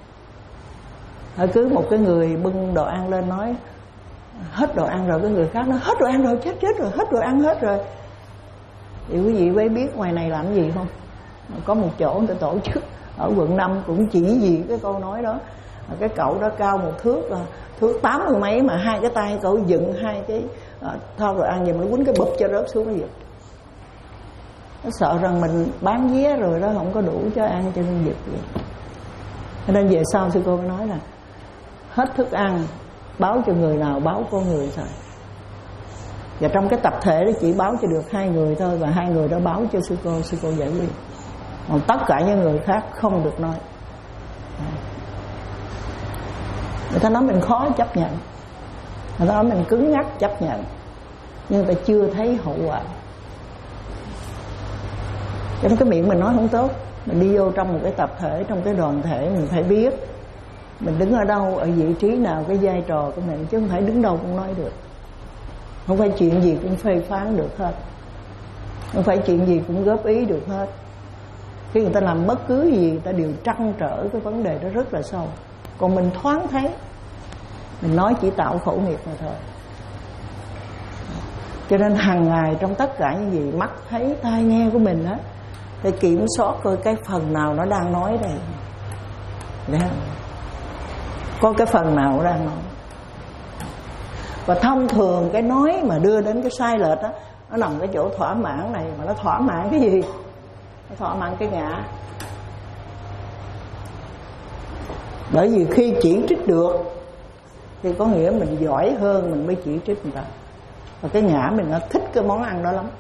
cứ một cái người bưng đồ ăn lên nói hết đồ ăn rồi, cái người khác nói hết đồ ăn rồi, chết chết rồi, hết đồ ăn hết rồi. Thì quý vị mới biết ngoài này làm gì không? Có một chỗ người ta tổ chức ở quận năm cũng chỉ vì cái câu nói đó. Cái cậu đó cao một thước, thước tám mươi mấy mà hai cái tay cậu dựng hai cái thau đồ ăn vậy mà nó quýnh cái bụp cho rớt xuống nó giật. Nó sợ rằng mình bán vé rồi đó không có đủ cho ăn cho nên giật vậy. Cho nên về sau sư cô mới nói là hết thức ăn báo cho người nào báo con người thôi. Và trong cái tập thể đó chỉ báo cho được hai người thôi, và hai người đó báo cho sư cô, sư cô giải quyết. Còn tất cả những người khác không được nói. Người ta nói mình khó chấp nhận, người ta nói mình cứng nhắc chấp nhận, nhưng người ta chưa thấy hậu quả. Cho nên cái miệng mình nói không tốt. Mình đi vô trong một cái tập thể, trong cái đoàn thể, mình phải biết mình đứng ở đâu, ở vị trí nào, cái vai trò của mình, chứ không phải đứng đâu cũng nói được. Không phải chuyện gì cũng phê phán được hết, không phải chuyện gì cũng góp ý được hết. Khi người ta làm bất cứ gì, người ta đều trăn trở cái vấn đề đó rất là sâu. Còn mình thoáng thấy, mình nói chỉ tạo khẩu nghiệp mà thôi. Cho nên hàng ngày trong tất cả những gì mắt thấy tai nghe của mình á, phải kiểm soát coi cái phần nào nó đang nói đây. Đấy không? Có cái phần nào nó đang nói. Và thông thường cái nói mà đưa đến cái sai lệch á, nó nằm cái chỗ thỏa mãn này. Mà nó thỏa mãn cái gì? Nó thỏa mãn cái ngã. Bởi vì khi chỉ trích được thì có nghĩa mình giỏi hơn mình mới chỉ trích người ta. Và cái ngã mình nó thích cái món ăn đó lắm.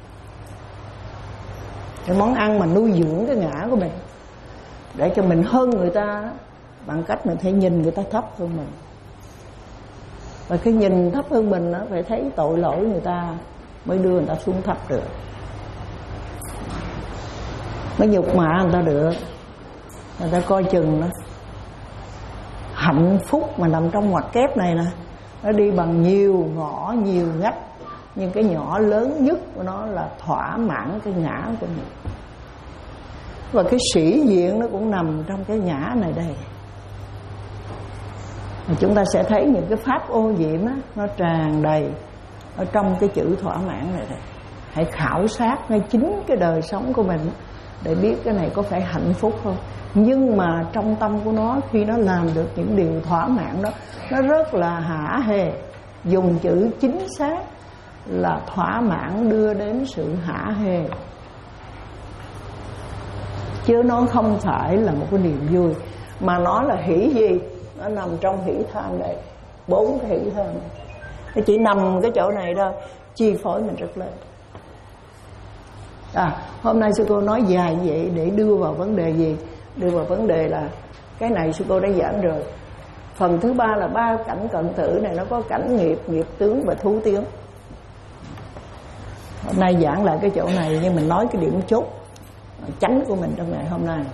Cái món ăn mà nuôi dưỡng cái ngã của mình, để cho mình hơn người ta bằng cách mình thấy nhìn người ta thấp hơn mình. Và cái nhìn thấp hơn mình nó phải thấy tội lỗi người ta mới đưa người ta xuống thấp được, mới nhục mạ người ta được. Người ta coi chừng đó. Hạnh phúc mà nằm trong ngoặc kép này nè, nó đi bằng nhiều ngõ, nhiều ngách. Nhưng cái nhỏ lớn nhất của nó là thỏa mãn cái ngã của mình. Và cái sĩ diện nó cũng nằm trong cái ngã này đây. Và chúng ta sẽ thấy những cái pháp ô nhiễm á, nó tràn đầy ở trong cái chữ thỏa mãn này đây. Hãy khảo sát ngay chính cái đời sống của mình để biết cái này có phải hạnh phúc không. Nhưng mà trong tâm của nó, khi nó làm được những điều thỏa mãn đó, nó rất là hả hê. Dùng chữ chính xác là thỏa mãn đưa đến sự hả hê, chứ nó không phải là một cái niềm vui. Mà nó là hỷ gì? Nó nằm trong hỷ tham đây. Bốn cái hỷ tham này. Nó chỉ nằm cái chỗ này thôi, chi phối mình rất lớn. À, hôm nay sư cô nói dài vậy để đưa vào vấn đề gì? Đưa vào vấn đề là cái này sư cô đã giảng rồi. Phần thứ ba là ba cảnh cận tử này, nó có cảnh nghiệp, nghiệp tướng và thú tướng. Hôm nay giảng lại cái chỗ này, nhưng mình nói cái điểm chốt chánh của mình trong ngày hôm nay.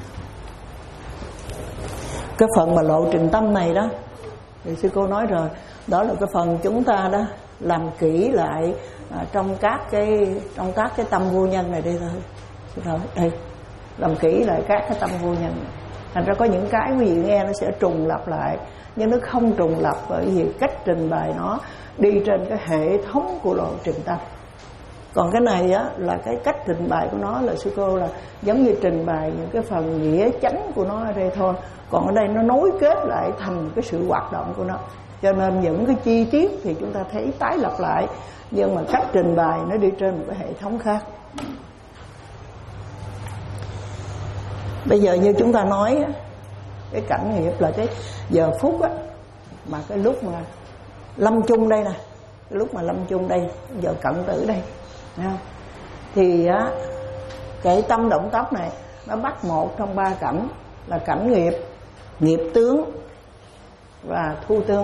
Cái phần mà lộ trình tâm này đó, thì sư cô nói rồi, đó là cái phần chúng ta đó làm kỹ lại à, trong các cái trong các cái tâm vô nhân này đây thôi. Rồi, đây làm kỹ lại các cái tâm vô nhân này. Thành ra có những cái quý vị nghe nó sẽ trùng lặp lại, nhưng nó không trùng lặp bởi vì cách trình bày nó đi trên cái hệ thống của lộ trình tâm. Còn cái này á là cái cách trình bày của nó là sư cô là giống như trình bày những cái phần nghĩa chánh của nó ở đây thôi. Còn ở đây nó nối kết lại thành cái sự hoạt động của nó. Cho nên những cái chi tiết thì chúng ta thấy tái lặp lại, nhưng mà cách trình bày nó đi trên một cái hệ thống khác. Bây giờ như chúng ta nói, cái cảnh nghiệp là cái giờ phút á, mà cái lúc mà lâm chung đây nè, cái lúc mà lâm chung đây, giờ cận tử đây, thấy không? Thì á, cái tâm động tóc này nó bắt một trong ba cảnh là cảnh nghiệp, nghiệp tướng và thu tướng.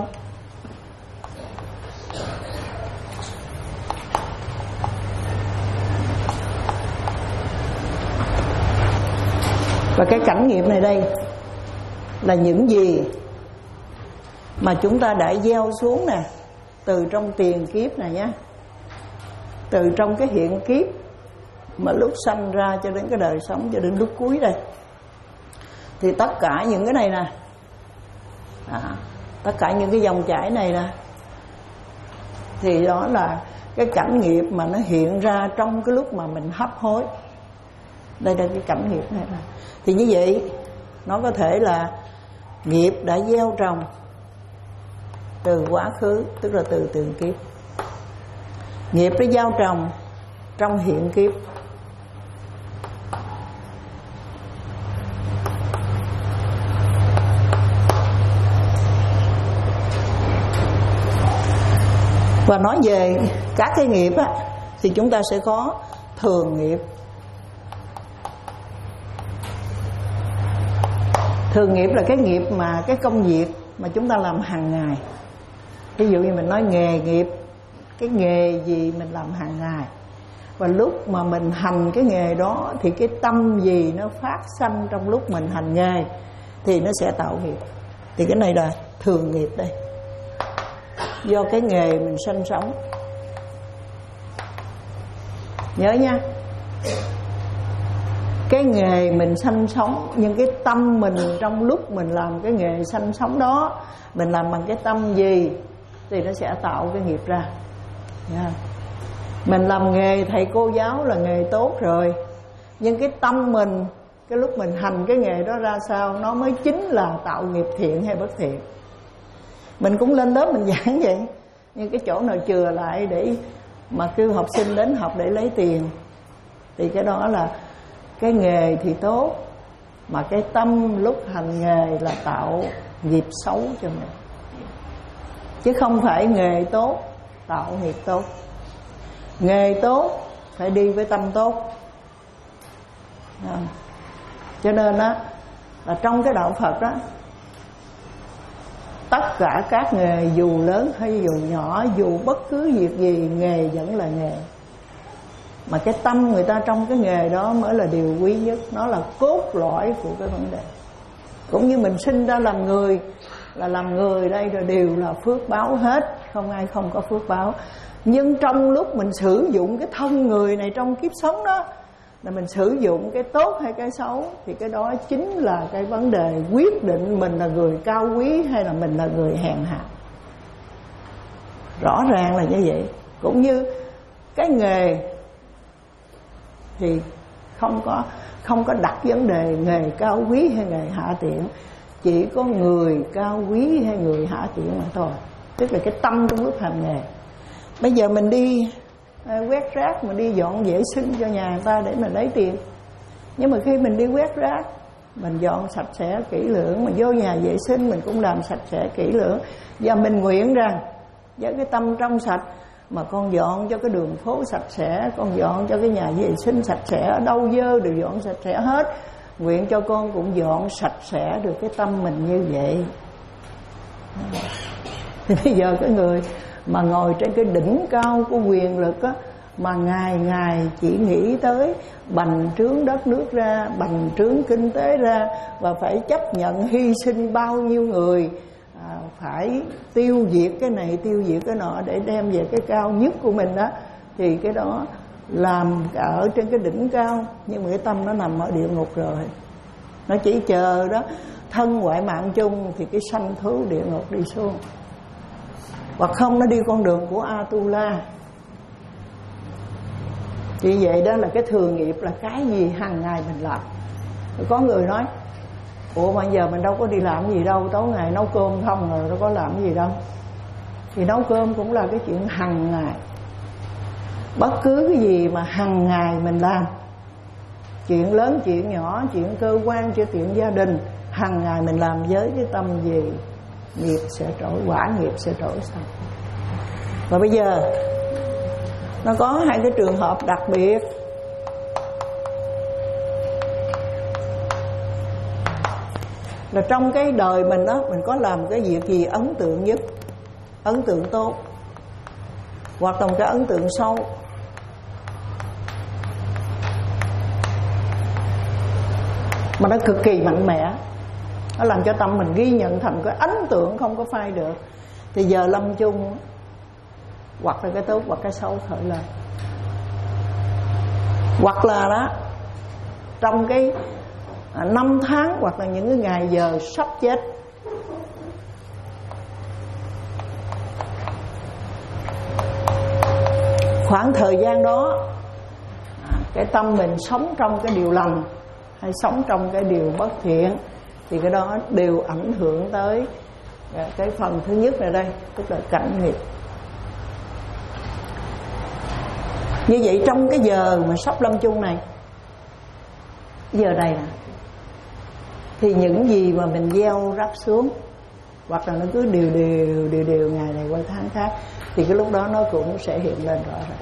Và cái cảnh nghiệp này đây là những gì mà chúng ta đã gieo xuống nè, từ trong tiền kiếp này nhé, từ trong cái hiện kiếp mà lúc sanh ra cho đến cái đời sống cho đến lúc cuối đây. Thì tất cả những cái này nè, à, tất cả những cái dòng chảy này nè, thì đó là cái cảnh nghiệp mà nó hiện ra trong cái lúc mà mình hấp hối. Đây là cái cảnh nghiệp này nè. Thì như vậy nó có thể là nghiệp đã gieo trồng từ quá khứ, tức là từ tiền kiếp. Nghiệp đã gieo trồng trong hiện kiếp. Và nói về các cái nghiệp á, thì chúng ta sẽ có thường nghiệp. Thường nghiệp là cái nghiệp mà cái công việc mà chúng ta làm hàng ngày. Ví dụ như mình nói nghề nghiệp, cái nghề gì mình làm hàng ngày. Và lúc mà mình hành cái nghề đó thì cái tâm gì nó phát sanh trong lúc mình hành nghề thì nó sẽ tạo nghiệp. Thì cái này là thường nghiệp đây, do cái nghề mình sinh sống. Nhớ nha, cái nghề mình sanh sống, nhưng cái tâm mình trong lúc mình làm cái nghề sanh sống đó, mình làm bằng cái tâm gì thì nó sẽ tạo cái nghiệp ra. Yeah. Mình làm nghề thầy cô giáo là nghề tốt rồi, nhưng cái tâm mình, cái lúc mình hành cái nghề đó ra sao, nó mới chính là tạo nghiệp thiện hay bất thiện. Mình cũng lên lớp mình giảng vậy, nhưng cái chỗ nào chừa lại để mà kêu học sinh đến học để lấy tiền, thì cái đó là cái nghề thì tốt, mà cái tâm lúc hành nghề là tạo nghiệp xấu cho mình, chứ không phải nghề tốt tạo nghiệp tốt. Nghề tốt phải đi với tâm tốt. À, cho nên á là trong cái đạo Phật đó, tất cả các nghề dù lớn hay dù nhỏ, dù bất cứ việc gì, nghề vẫn là nghề. Mà cái tâm người ta trong cái nghề đó mới là điều quý nhất, nó là cốt lõi của cái vấn đề. Cũng như mình sinh ra làm người, là làm người đây rồi đều là phước báo hết, không ai không có phước báo. Nhưng trong lúc mình sử dụng cái thân người này trong kiếp sống đó, là mình sử dụng cái tốt hay cái xấu, thì cái đó chính là cái vấn đề quyết định mình là người cao quý hay là mình là người hèn hạ. Rõ ràng là như vậy. Cũng như cái nghề thì không có không có đặt vấn đề nghề cao quý hay nghề hạ tiện, chỉ có người cao quý hay người hạ tiện mà thôi. Tức là cái tâm trong lúc làm nghề. Bây giờ mình đi quét rác, mình đi dọn vệ sinh cho nhà người ta để mình lấy tiền, nhưng mà khi mình đi quét rác, mình dọn sạch sẽ kỹ lưỡng, mình vô nhà vệ sinh mình cũng làm sạch sẽ kỹ lưỡng, và mình nguyện rằng với cái tâm trong sạch mà con dọn cho cái đường phố sạch sẽ, con dọn cho cái nhà vệ sinh sạch sẽ, ở đâu dơ đều dọn sạch sẽ hết. Nguyện cho con cũng dọn sạch sẽ được cái tâm mình như vậy. Thì bây giờ cái người mà ngồi trên cái đỉnh cao của quyền lực á, mà ngày ngày chỉ nghĩ tới bành trướng đất nước ra, bành trướng kinh tế ra, và phải chấp nhận hy sinh bao nhiêu người, à, phải tiêu diệt cái này tiêu diệt cái nọ để đem về cái cao nhất của mình đó, thì cái đó làm ở trên cái đỉnh cao, nhưng mà cái tâm nó nằm ở địa ngục rồi. Nó chỉ chờ đó thân ngoại mạng chung thì cái sanh thú địa ngục đi xuống, hoặc không nó đi con đường của Atula. Vì vậy đó là cái thường nghiệp là cái gì hàng ngày mình làm. Có người nói ủa mà giờ mình đâu có đi làm gì đâu, tối ngày nấu cơm không rồi đâu có làm gì đâu. Thì nấu cơm cũng là cái chuyện hàng ngày. Bất cứ cái gì mà hàng ngày mình làm, chuyện lớn chuyện nhỏ, chuyện cơ quan, chuyện gia đình, hàng ngày mình làm với cái tâm gì, nghiệp sẽ trỗi, quả nghiệp sẽ trỗi sao. Và bây giờ nó có hai cái trường hợp đặc biệt. Là trong cái đời mình đó, mình có làm cái việc gì ấn tượng nhất, ấn tượng tốt, hoặc là một cái ấn tượng sâu. Mà nó cực kỳ mạnh mẽ, nó làm cho tâm mình ghi nhận thành cái ấn tượng không có phai được. Thì giờ lâm chung, hoặc là cái tốt hoặc cái xấu khởi lên. Hoặc là đó, trong cái năm tháng hoặc là những cái ngày giờ sắp chết, khoảng thời gian đó cái tâm mình sống trong cái điều lành hay sống trong cái điều bất thiện, thì cái đó đều ảnh hưởng tới cái phần thứ nhất này đây, tức là cảnh nghiệp. Như vậy trong cái giờ mà sắp lâm chung này, giờ này nè, thì những gì mà mình gieo rắc xuống, hoặc là nó cứ đều đều đều đều ngày này qua tháng khác, thì cái lúc đó nó cũng sẽ hiện lên rõ ràng.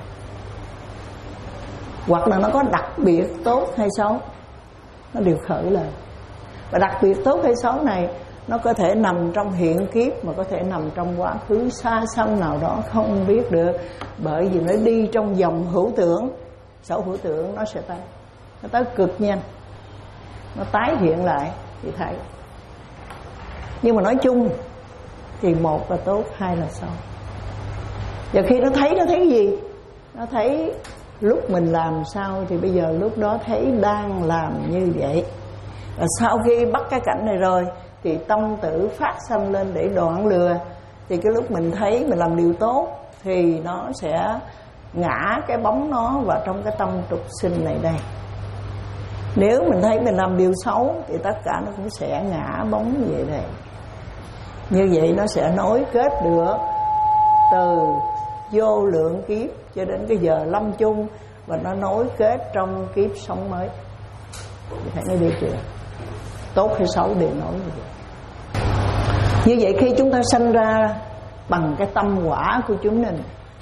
Hoặc là nó có đặc biệt tốt hay xấu, nó đều khởi lên. Và đặc biệt tốt hay xấu này nó có thể nằm trong hiện kiếp, mà có thể nằm trong quá khứ xa xăm nào đó không biết được. Bởi vì nó đi trong dòng hữu tưởng, xấu hữu tưởng nó sẽ tới, nó tới cực nhanh, nó tái hiện lại thì thấy. Nhưng mà nói chung thì một là tốt, hai là xấu. Và khi nó thấy, nó thấy cái gì? Nó thấy lúc mình làm sao thì bây giờ lúc đó thấy đang làm như vậy. Và sau khi bắt cái cảnh này rồi thì tâm tử phát sanh lên để đoạn lừa. Thì cái lúc mình thấy mình làm điều tốt thì nó sẽ ngã cái bóng nó vào trong cái tâm trục sinh này đây. Nếu mình thấy mình làm điều xấu thì tất cả nó cũng sẽ ngã bóng như vậy đây. Như vậy nó sẽ nối kết được từ vô lượng kiếp cho đến cái giờ lâm chung, và nó nối kết trong kiếp sống mới. Thấy nó đi chưa? Tốt hay xấu đều nối như vậy. Như vậy khi chúng ta sanh ra bằng cái tâm quả của chúng mình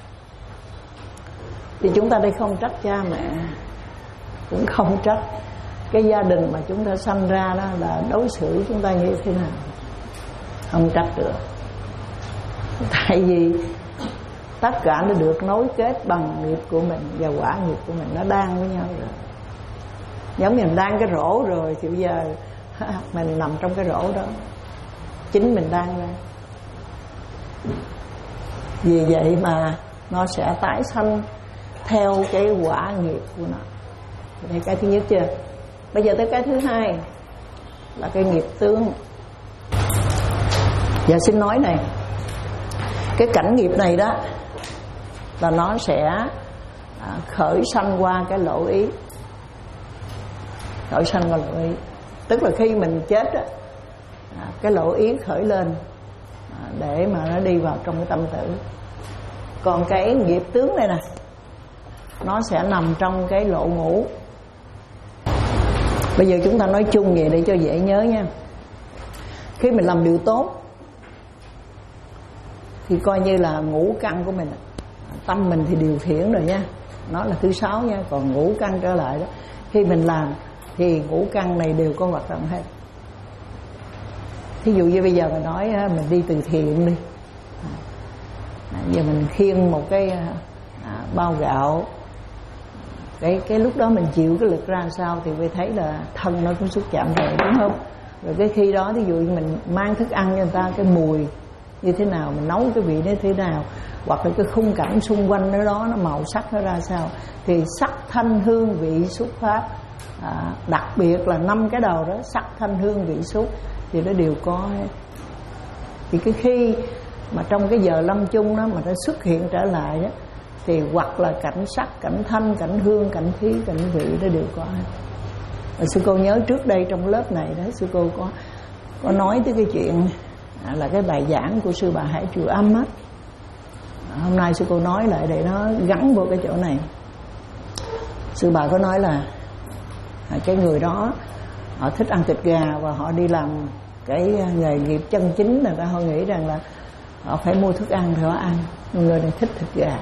thì chúng ta đây không trách cha mẹ, cũng không trách cái gia đình mà chúng ta sanh ra đó là đối xử chúng ta như thế nào, không trách được. Tại vì tất cả nó được nối kết bằng nghiệp của mình và quả nghiệp của mình, nó đang với nhau rồi. Giống như mình đang cái rổ rồi thì bây giờ mình nằm trong cái rổ đó, chính mình đang ra. Vì vậy mà nó sẽ tái sanh theo cái quả nghiệp của nó. Đây cái thứ nhất chưa? Bây giờ tới cái thứ hai là cái nghiệp tướng. Giờ xin nói này, cái cảnh nghiệp này đó là nó sẽ khởi sanh qua cái lộ ý. Khởi sanh qua lộ ý, tức là khi mình chết đó, cái lộ ý khởi lên để mà nó đi vào trong cái tâm tử. Còn cái nghiệp tướng này nè, nó sẽ nằm trong cái lộ ngũ. Bây giờ chúng ta nói chung vậy để cho dễ nhớ nha. Khi mình làm điều tốt thì coi như là ngũ căn của mình, tâm mình thì điều khiển rồi nha, nó là thứ sáu nha. Còn ngũ căn trở lại đó, khi mình làm thì ngũ căn này đều có hoạt động hết. Thí dụ như bây giờ mình nói mình đi từ thiện đi, giờ mình khiêng một cái à, bao gạo, cái cái lúc đó mình chịu cái lực ra sao thì phải thấy là thân nó cũng xúc chạm rồi, đúng không? Rồi cái khi đó thí dụ như mình mang thức ăn cho người ta, cái mùi như thế nào, mình nấu cái vị nó thế nào, hoặc là cái khung cảnh xung quanh nó đó, nó màu sắc nó ra sao, thì sắc thanh hương vị xúc pháp, à, đặc biệt là năm cái đầu đó, sắc thanh hương vị xúc thì nó đều có hết. Thì cái khi mà trong cái giờ lâm chung đó mà nó xuất hiện trở lại đó, thì hoặc là cảnh sắc, cảnh thanh, cảnh hương, cảnh khí, cảnh vị nó đều có hết. Và sư cô nhớ trước đây trong lớp này đó, sư cô có có nói tới cái chuyện à, là cái bài giảng của sư bà Hải Triều Âm á. À, hôm nay sư cô nói lại để nó gắn vô cái chỗ này. Sư bà có nói là à, cái người đó họ thích ăn thịt gà và họ đi làm cái nghề nghiệp chân chính, là họ nghĩ rằng là họ phải mua thức ăn thì họ ăn. Người này thích thịt gà,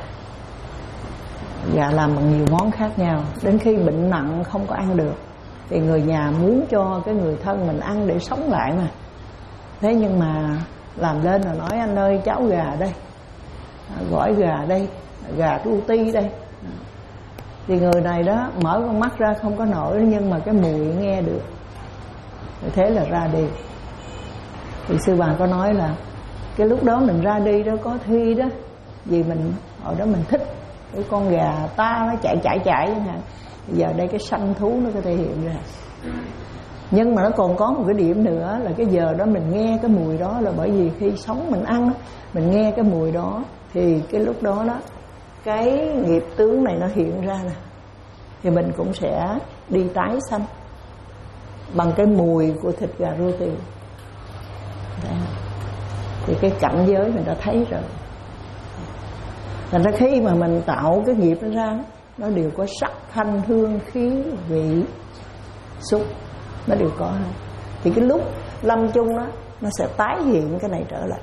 gà làm bằng nhiều món khác nhau. Đến khi bệnh nặng không có ăn được thì người nhà muốn cho cái người thân mình ăn để sống lại mà. Thế nhưng mà làm lên là nói anh ơi cháo gà đây, gỏi gà đây, gà ruti đây. Thì người này đó mở con mắt ra không có nổi, nhưng mà cái mùi nghe được, thế là ra đi. Thì sư bà có nói là cái lúc đó mình ra đi đó có thi đó, vì mình hồi đó mình thích cái con gà ta nó chạy chạy chạy chẳng hạn. Bây giờ đây cái sanh thú nó có thể hiện ra. Nhưng mà nó còn có một cái điểm nữa là cái giờ đó mình nghe cái mùi đó, là bởi vì khi sống mình ăn mình nghe cái mùi đó thì cái lúc đó đó cái nghiệp tướng này nó hiện ra nè, thì mình cũng sẽ đi tái sanh bằng cái mùi của thịt gà roti. Đấy. Thì cái cảnh giới mình đã thấy rồi. Thành ra khi mà mình tạo cái nghiệp nó ra, nó đều có sắc thanh hương khí vị xúc, nó đều có hết. Thì cái lúc lâm chung đó nó sẽ tái hiện cái này trở lại.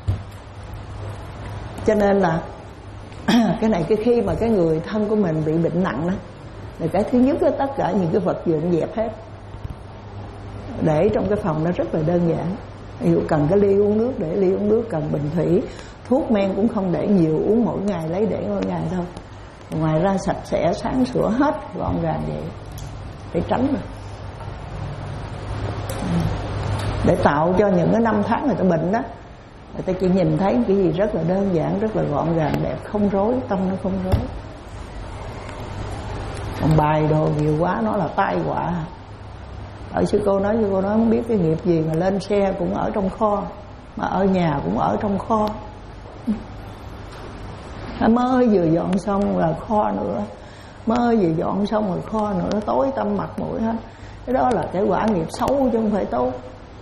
Cho nên là cái này cái khi mà cái người thân của mình bị bệnh nặng đó, thì cái thứ nhất là tất cả những cái vật dụng dẹp hết, để trong cái phòng nó rất là đơn giản. Ví dụ cần cái ly uống nước để ly uống nước, cần bình thủy, thuốc men cũng không để nhiều, uống mỗi ngày, lấy để mỗi ngày thôi. Ngoài ra sạch sẽ sáng sủa hết, gọn gàng vậy để tránh rồi. Để tạo cho những cái năm tháng người ta bệnh đó, người ta chỉ nhìn thấy cái gì rất là đơn giản, rất là gọn gàng, đẹp, không rối, tâm nó không rối. Còn bài đồ nhiều quá nó là tai họa. Ở sư cô nói, sư cô nói không biết cái nghiệp gì mà lên xe cũng ở trong kho, mà ở nhà cũng ở trong kho. Mới vừa dọn xong là kho nữa, mới vừa dọn xong rồi kho nữa, tối tăm mặt mũi hết. Cái đó là cái quả nghiệp xấu chứ không phải tốt.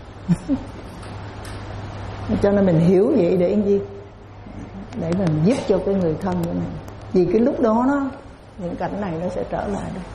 Cho nên mình hiểu vậy để làm gì? Để mình giúp cho cái người thân của mình. Vì cái lúc đó nó những cảnh này nó sẽ trở lại đó,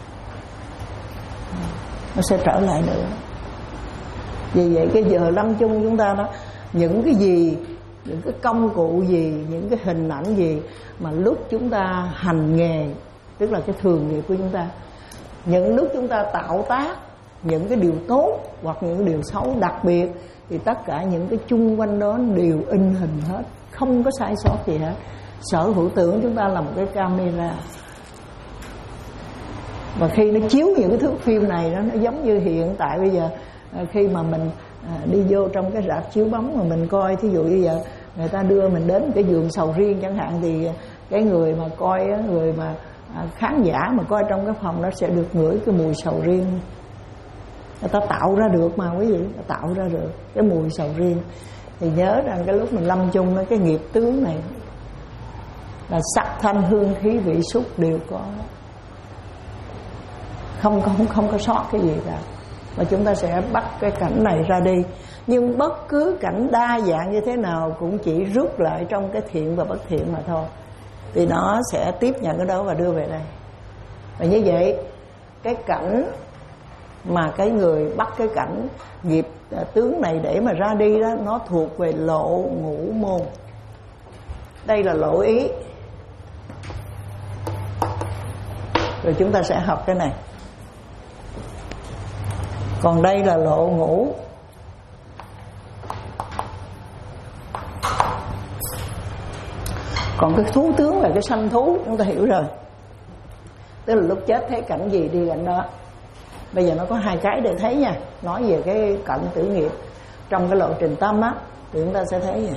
nó sẽ trở lại nữa. Vì vậy cái giờ lâm chung chúng ta đó, những cái gì, những cái công cụ gì, những cái hình ảnh gì mà lúc chúng ta hành nghề, tức là cái thường nghiệp của chúng ta, những lúc chúng ta tạo tác những cái điều tốt hoặc những cái điều xấu đặc biệt, thì tất cả những cái chung quanh đó đều in hình hết, không có sai sót gì hết. Sở hữu tưởng chúng ta là một cái camera, và khi nó chiếu những cái thước phim này đó, nó giống như hiện tại bây giờ khi mà mình đi vô trong cái rạp chiếu bóng mà mình coi, thí dụ như giờ người ta đưa mình đến cái vườn sầu riêng chẳng hạn, thì cái người mà coi, người mà khán giả mà coi trong cái phòng nó sẽ được ngửi cái mùi sầu riêng. Người ta tạo ra được mà quý vị, người ta tạo ra được cái mùi sầu riêng. Thì nhớ rằng cái lúc mình lâm chung cái nghiệp tướng này là sắc thanh hương khí vị xúc đều có, không không không có sót cái gì cả. Và chúng ta sẽ bắt cái cảnh này ra đi. Nhưng bất cứ cảnh đa dạng như thế nào cũng chỉ rút lại trong cái thiện và bất thiện mà thôi, thì nó sẽ tiếp nhận cái đó và đưa về đây. Và như vậy cái cảnh mà cái người bắt cái cảnh nghiệp tướng này để mà ra đi đó, nó thuộc về lộ ngũ môn. Đây là lộ ý. Rồi chúng ta sẽ học cái này. Còn đây là lộ ngũ. Còn cái thú tướng là cái sanh thú, chúng ta hiểu rồi. Tức là lúc chết thấy cảnh gì đi cảnh đó. Bây giờ nó có hai cái để thấy nha. Nói về cái cận tử nghiệp trong cái lộ trình tâm á, thì chúng ta sẽ thấy nha.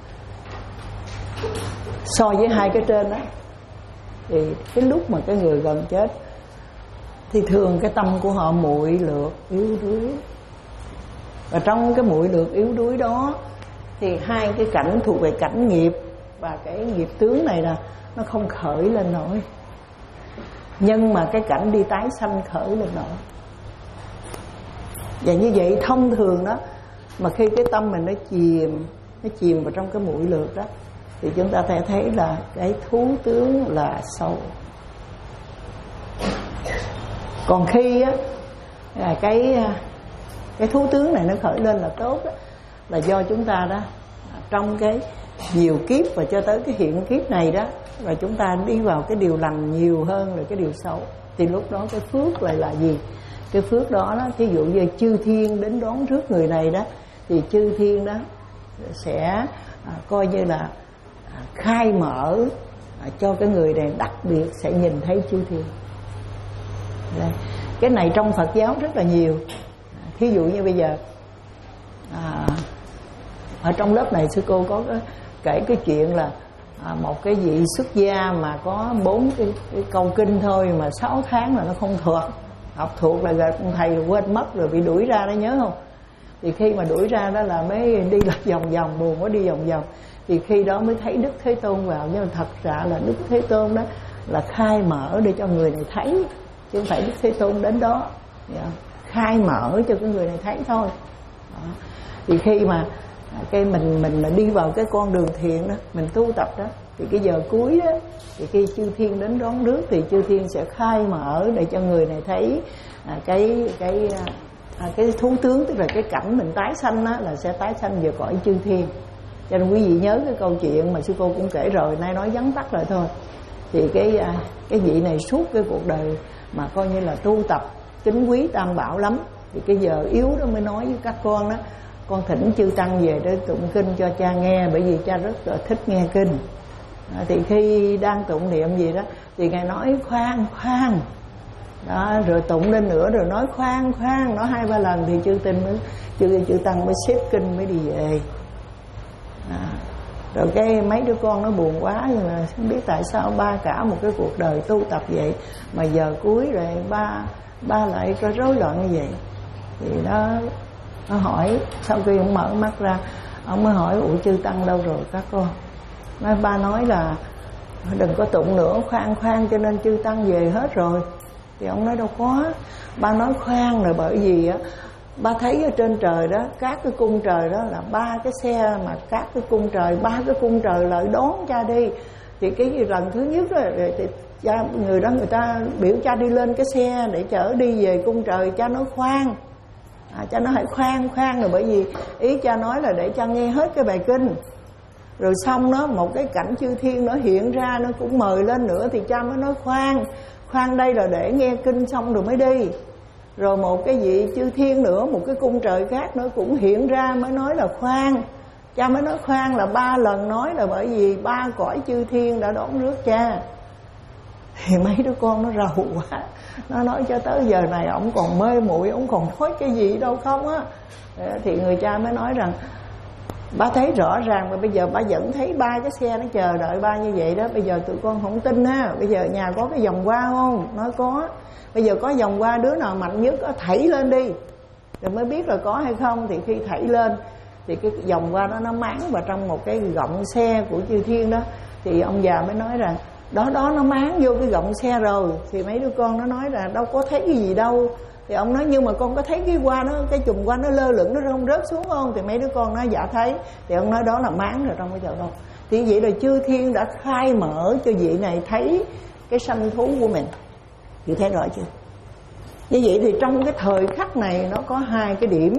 So với hai cái trên đó, thì cái lúc mà cái người gần chết thì thường cái tâm của họ muội lược, yếu đuối. Và trong cái muội lược yếu đuối đó thì hai cái cảnh thuộc về cảnh nghiệp và cái nghiệp tướng này là nó không khởi lên nổi. Nhưng mà cái cảnh đi tái sanh khởi lên nổi. Và như vậy thông thường đó, mà khi cái tâm mình nó chìm, nó chìm vào trong cái muội lược đó, thì chúng ta thể thấy là cái thú tướng là sâu. Còn khi á, cái cái thú tướng này nó khởi lên là tốt đó, là do chúng ta đó trong cái nhiều kiếp và cho tới cái hiện kiếp này đó, và chúng ta đi vào cái điều lành nhiều hơn là cái điều xấu. Thì lúc đó cái phước lại là gì? Cái phước đó đó, ví dụ như chư thiên đến đón rước người này đó, thì chư thiên đó sẽ à, coi như là à, khai mở à, cho cái người này đặc biệt sẽ nhìn thấy chư thiên. Đây. Cái này trong Phật giáo rất là nhiều. Thí dụ như bây giờ à, ở trong lớp này sư cô có cái, kể cái chuyện là à, một cái vị xuất gia mà có bốn cái, cái câu kinh thôi mà sáu tháng là nó không thuộc. Học thuộc là gặp thầy quên mất rồi bị đuổi ra đó, nhớ không? Thì khi mà đuổi ra đó là mới đi lại vòng vòng, buồn quá đi vòng vòng. Thì khi đó mới thấy Đức Thế Tôn vào. Nhưng mà thật ra là Đức Thế Tôn đó là khai mở để cho người này thấy, chứ không phải Đức Thế Tôn đến đó. Yeah. Khai mở cho cái người này thấy thôi. Đó. Thì khi mà cái mình mình mà đi vào cái con đường thiện đó, mình tu tập đó, thì cái giờ cuối đó, thì khi chư thiên đến đón rước thì chư thiên sẽ khai mở để cho người này thấy à, cái cái à, cái thú tướng, tức là cái cảnh mình tái sanh á, là sẽ tái sanh về cõi chư thiên. Cho nên quý vị nhớ cái câu chuyện mà sư cô cũng kể rồi, nay nói vắn tắt lại thôi. Thì cái à, cái vị này suốt cái cuộc đời mà coi như là tu tập kính quý tam bảo lắm, thì cái giờ yếu đó mới nói với các con đó: con thỉnh chư tăng về để tụng kinh cho cha nghe, bởi vì cha rất là thích nghe kinh. À, thì khi đang tụng niệm gì đó thì ngài nói khoan khoan đó, rồi tụng lên nữa rồi nói khoan khoan, nói hai ba lần thì chư tinh mới chư chư tăng mới xếp kinh mới đi về. À, rồi cái mấy đứa con nó buồn quá, nhưng mà không biết tại sao ba cả một cái cuộc đời tu tập vậy mà giờ cuối rồi ba ba lại có rối loạn như vậy. Thì nó nó hỏi, sau khi ông mở mắt ra, ông mới hỏi: ủa chư tăng đâu rồi các con? Nói ba nói là đừng có tụng nữa, khoan khoan cho nên chư tăng về hết rồi. Thì ông nói đâu có, ba nói khoan là bởi vì á, ba thấy ở trên trời đó, các cái cung trời đó là ba cái xe mà các cái cung trời, ba cái cung trời lại đón cha đi. Thì cái gì lần thứ nhất đó, thì cha, người đó người ta biểu cha đi lên cái xe để chở đi về cung trời. Cha nói khoan, à, cha nói hãy khoan khoan là bởi vì ý cha nói là để cha nghe hết cái bài kinh. Rồi xong đó một cái cảnh chư thiên nó hiện ra, nó cũng mời lên nữa, thì cha mới nói khoan, khoan đây là để nghe kinh xong rồi mới đi. Rồi một cái vị chư thiên nữa, một cái cung trời khác nữa cũng hiện ra, mới nói là khoan. Cha mới nói khoan là ba lần nói là bởi vì ba cõi chư thiên đã đón rước cha. Thì mấy đứa con nó rầu quá, nó nói cho tới giờ này ổng còn mê muội, ổng còn nói cái gì đâu không á. Thì người cha mới nói rằng ba thấy rõ ràng mà bây giờ ba vẫn thấy ba cái xe nó chờ đợi ba như vậy đó. Bây giờ tụi con không tin ha. Bây giờ nhà có cái vòng hoa không? Nói có. Bây giờ có vòng hoa, đứa nào mạnh nhất đó, thảy lên đi rồi mới biết là có hay không. Thì khi thảy lên thì cái vòng hoa đó nó máng vào trong một cái gọng xe của chư thiên đó. Thì ông già mới nói rằng đó đó nó máng vô cái gọng xe rồi. Thì mấy đứa con nó nói là đâu có thấy cái gì đâu. Thì ông nói nhưng mà con có thấy cái hoa nó, cái chùm hoa nó lơ lửng, nó không rớt xuống không? Thì mấy đứa con nói dạ thấy. Thì ông nói đó là máng rồi trong cái chợ đâu. Thì vậy là chư thiên đã khai mở cho vị này thấy cái sanh thú của mình. Chị thấy rõ chưa? Như vậy thì trong cái thời khắc này nó có hai cái điểm.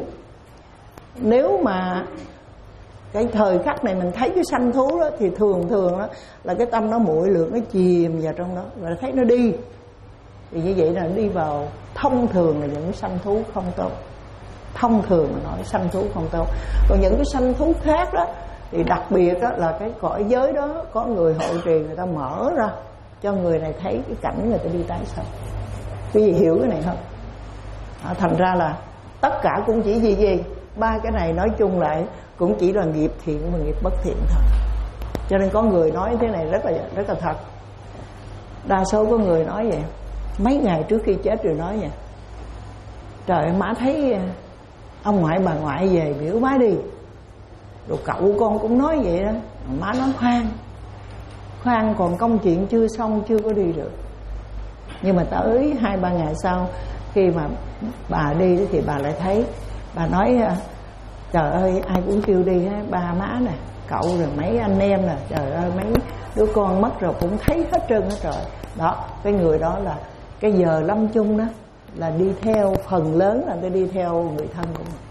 Nếu mà cái thời khắc này mình thấy cái sanh thú đó, thì thường thường đó là cái tâm nó muội lược, nó chìm vào trong đó và thấy nó đi. Thì như vậy là đi vào thông thường là những sanh thú không tốt. Thông thường mà nói sanh thú không tốt. Còn những cái sanh thú khác đó thì đặc biệt đó là cái cõi giới đó có người hộ trì, người ta mở ra cho người này thấy cái cảnh người ta đi tái sanh. Quý vị hiểu cái này không? À, thành ra là tất cả cũng chỉ gì gì ba cái này nói chung lại cũng chỉ là nghiệp thiện và nghiệp bất thiện thôi. Cho nên có người nói thế này rất là rất là thật. Đa số có người nói vậy. Mấy ngày trước khi chết rồi nói vậy: trời ơi, má thấy ông ngoại bà ngoại về biểu má đi. Rồi cậu con cũng nói vậy đó. Má nói khoan khoan còn công chuyện chưa xong, chưa có đi được. Nhưng mà tới hai ba ngày sau, khi mà bà đi thì bà lại thấy, bà nói trời ơi ai cũng kêu đi hết, ba má nè, cậu rồi mấy anh em nè, trời ơi mấy đứa con mất rồi cũng thấy hết trơn hết rồi. Đó, cái người đó là cái giờ lâm chung đó là đi theo, phần lớn là tôi đi theo người thân của mình.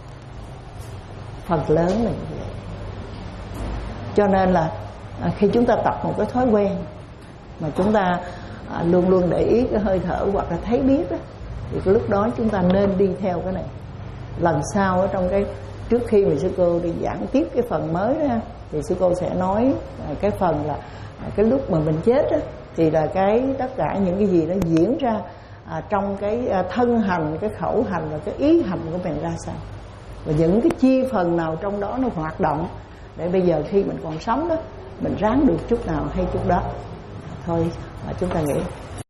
Phần lớn là như vậy. Cho nên là à, khi chúng ta tập một cái thói quen mà chúng ta à, luôn luôn để ý cái hơi thở hoặc là thấy biết đó, thì cái lúc đó chúng ta nên đi theo cái này. Lần sau ở trong cái trước khi mà sư cô đi giảng tiếp cái phần mới đó, thì sư cô sẽ nói à, cái phần là à, cái lúc mà mình chết đó, thì là cái tất cả những cái gì nó diễn ra à, trong cái à, thân hành, cái khẩu hành và cái ý hành của mình ra sao, và những cái chi phần nào trong đó nó hoạt động để bây giờ khi mình còn sống đó mình ráng được chút nào hay chút đó thôi mà chúng ta nghĩ.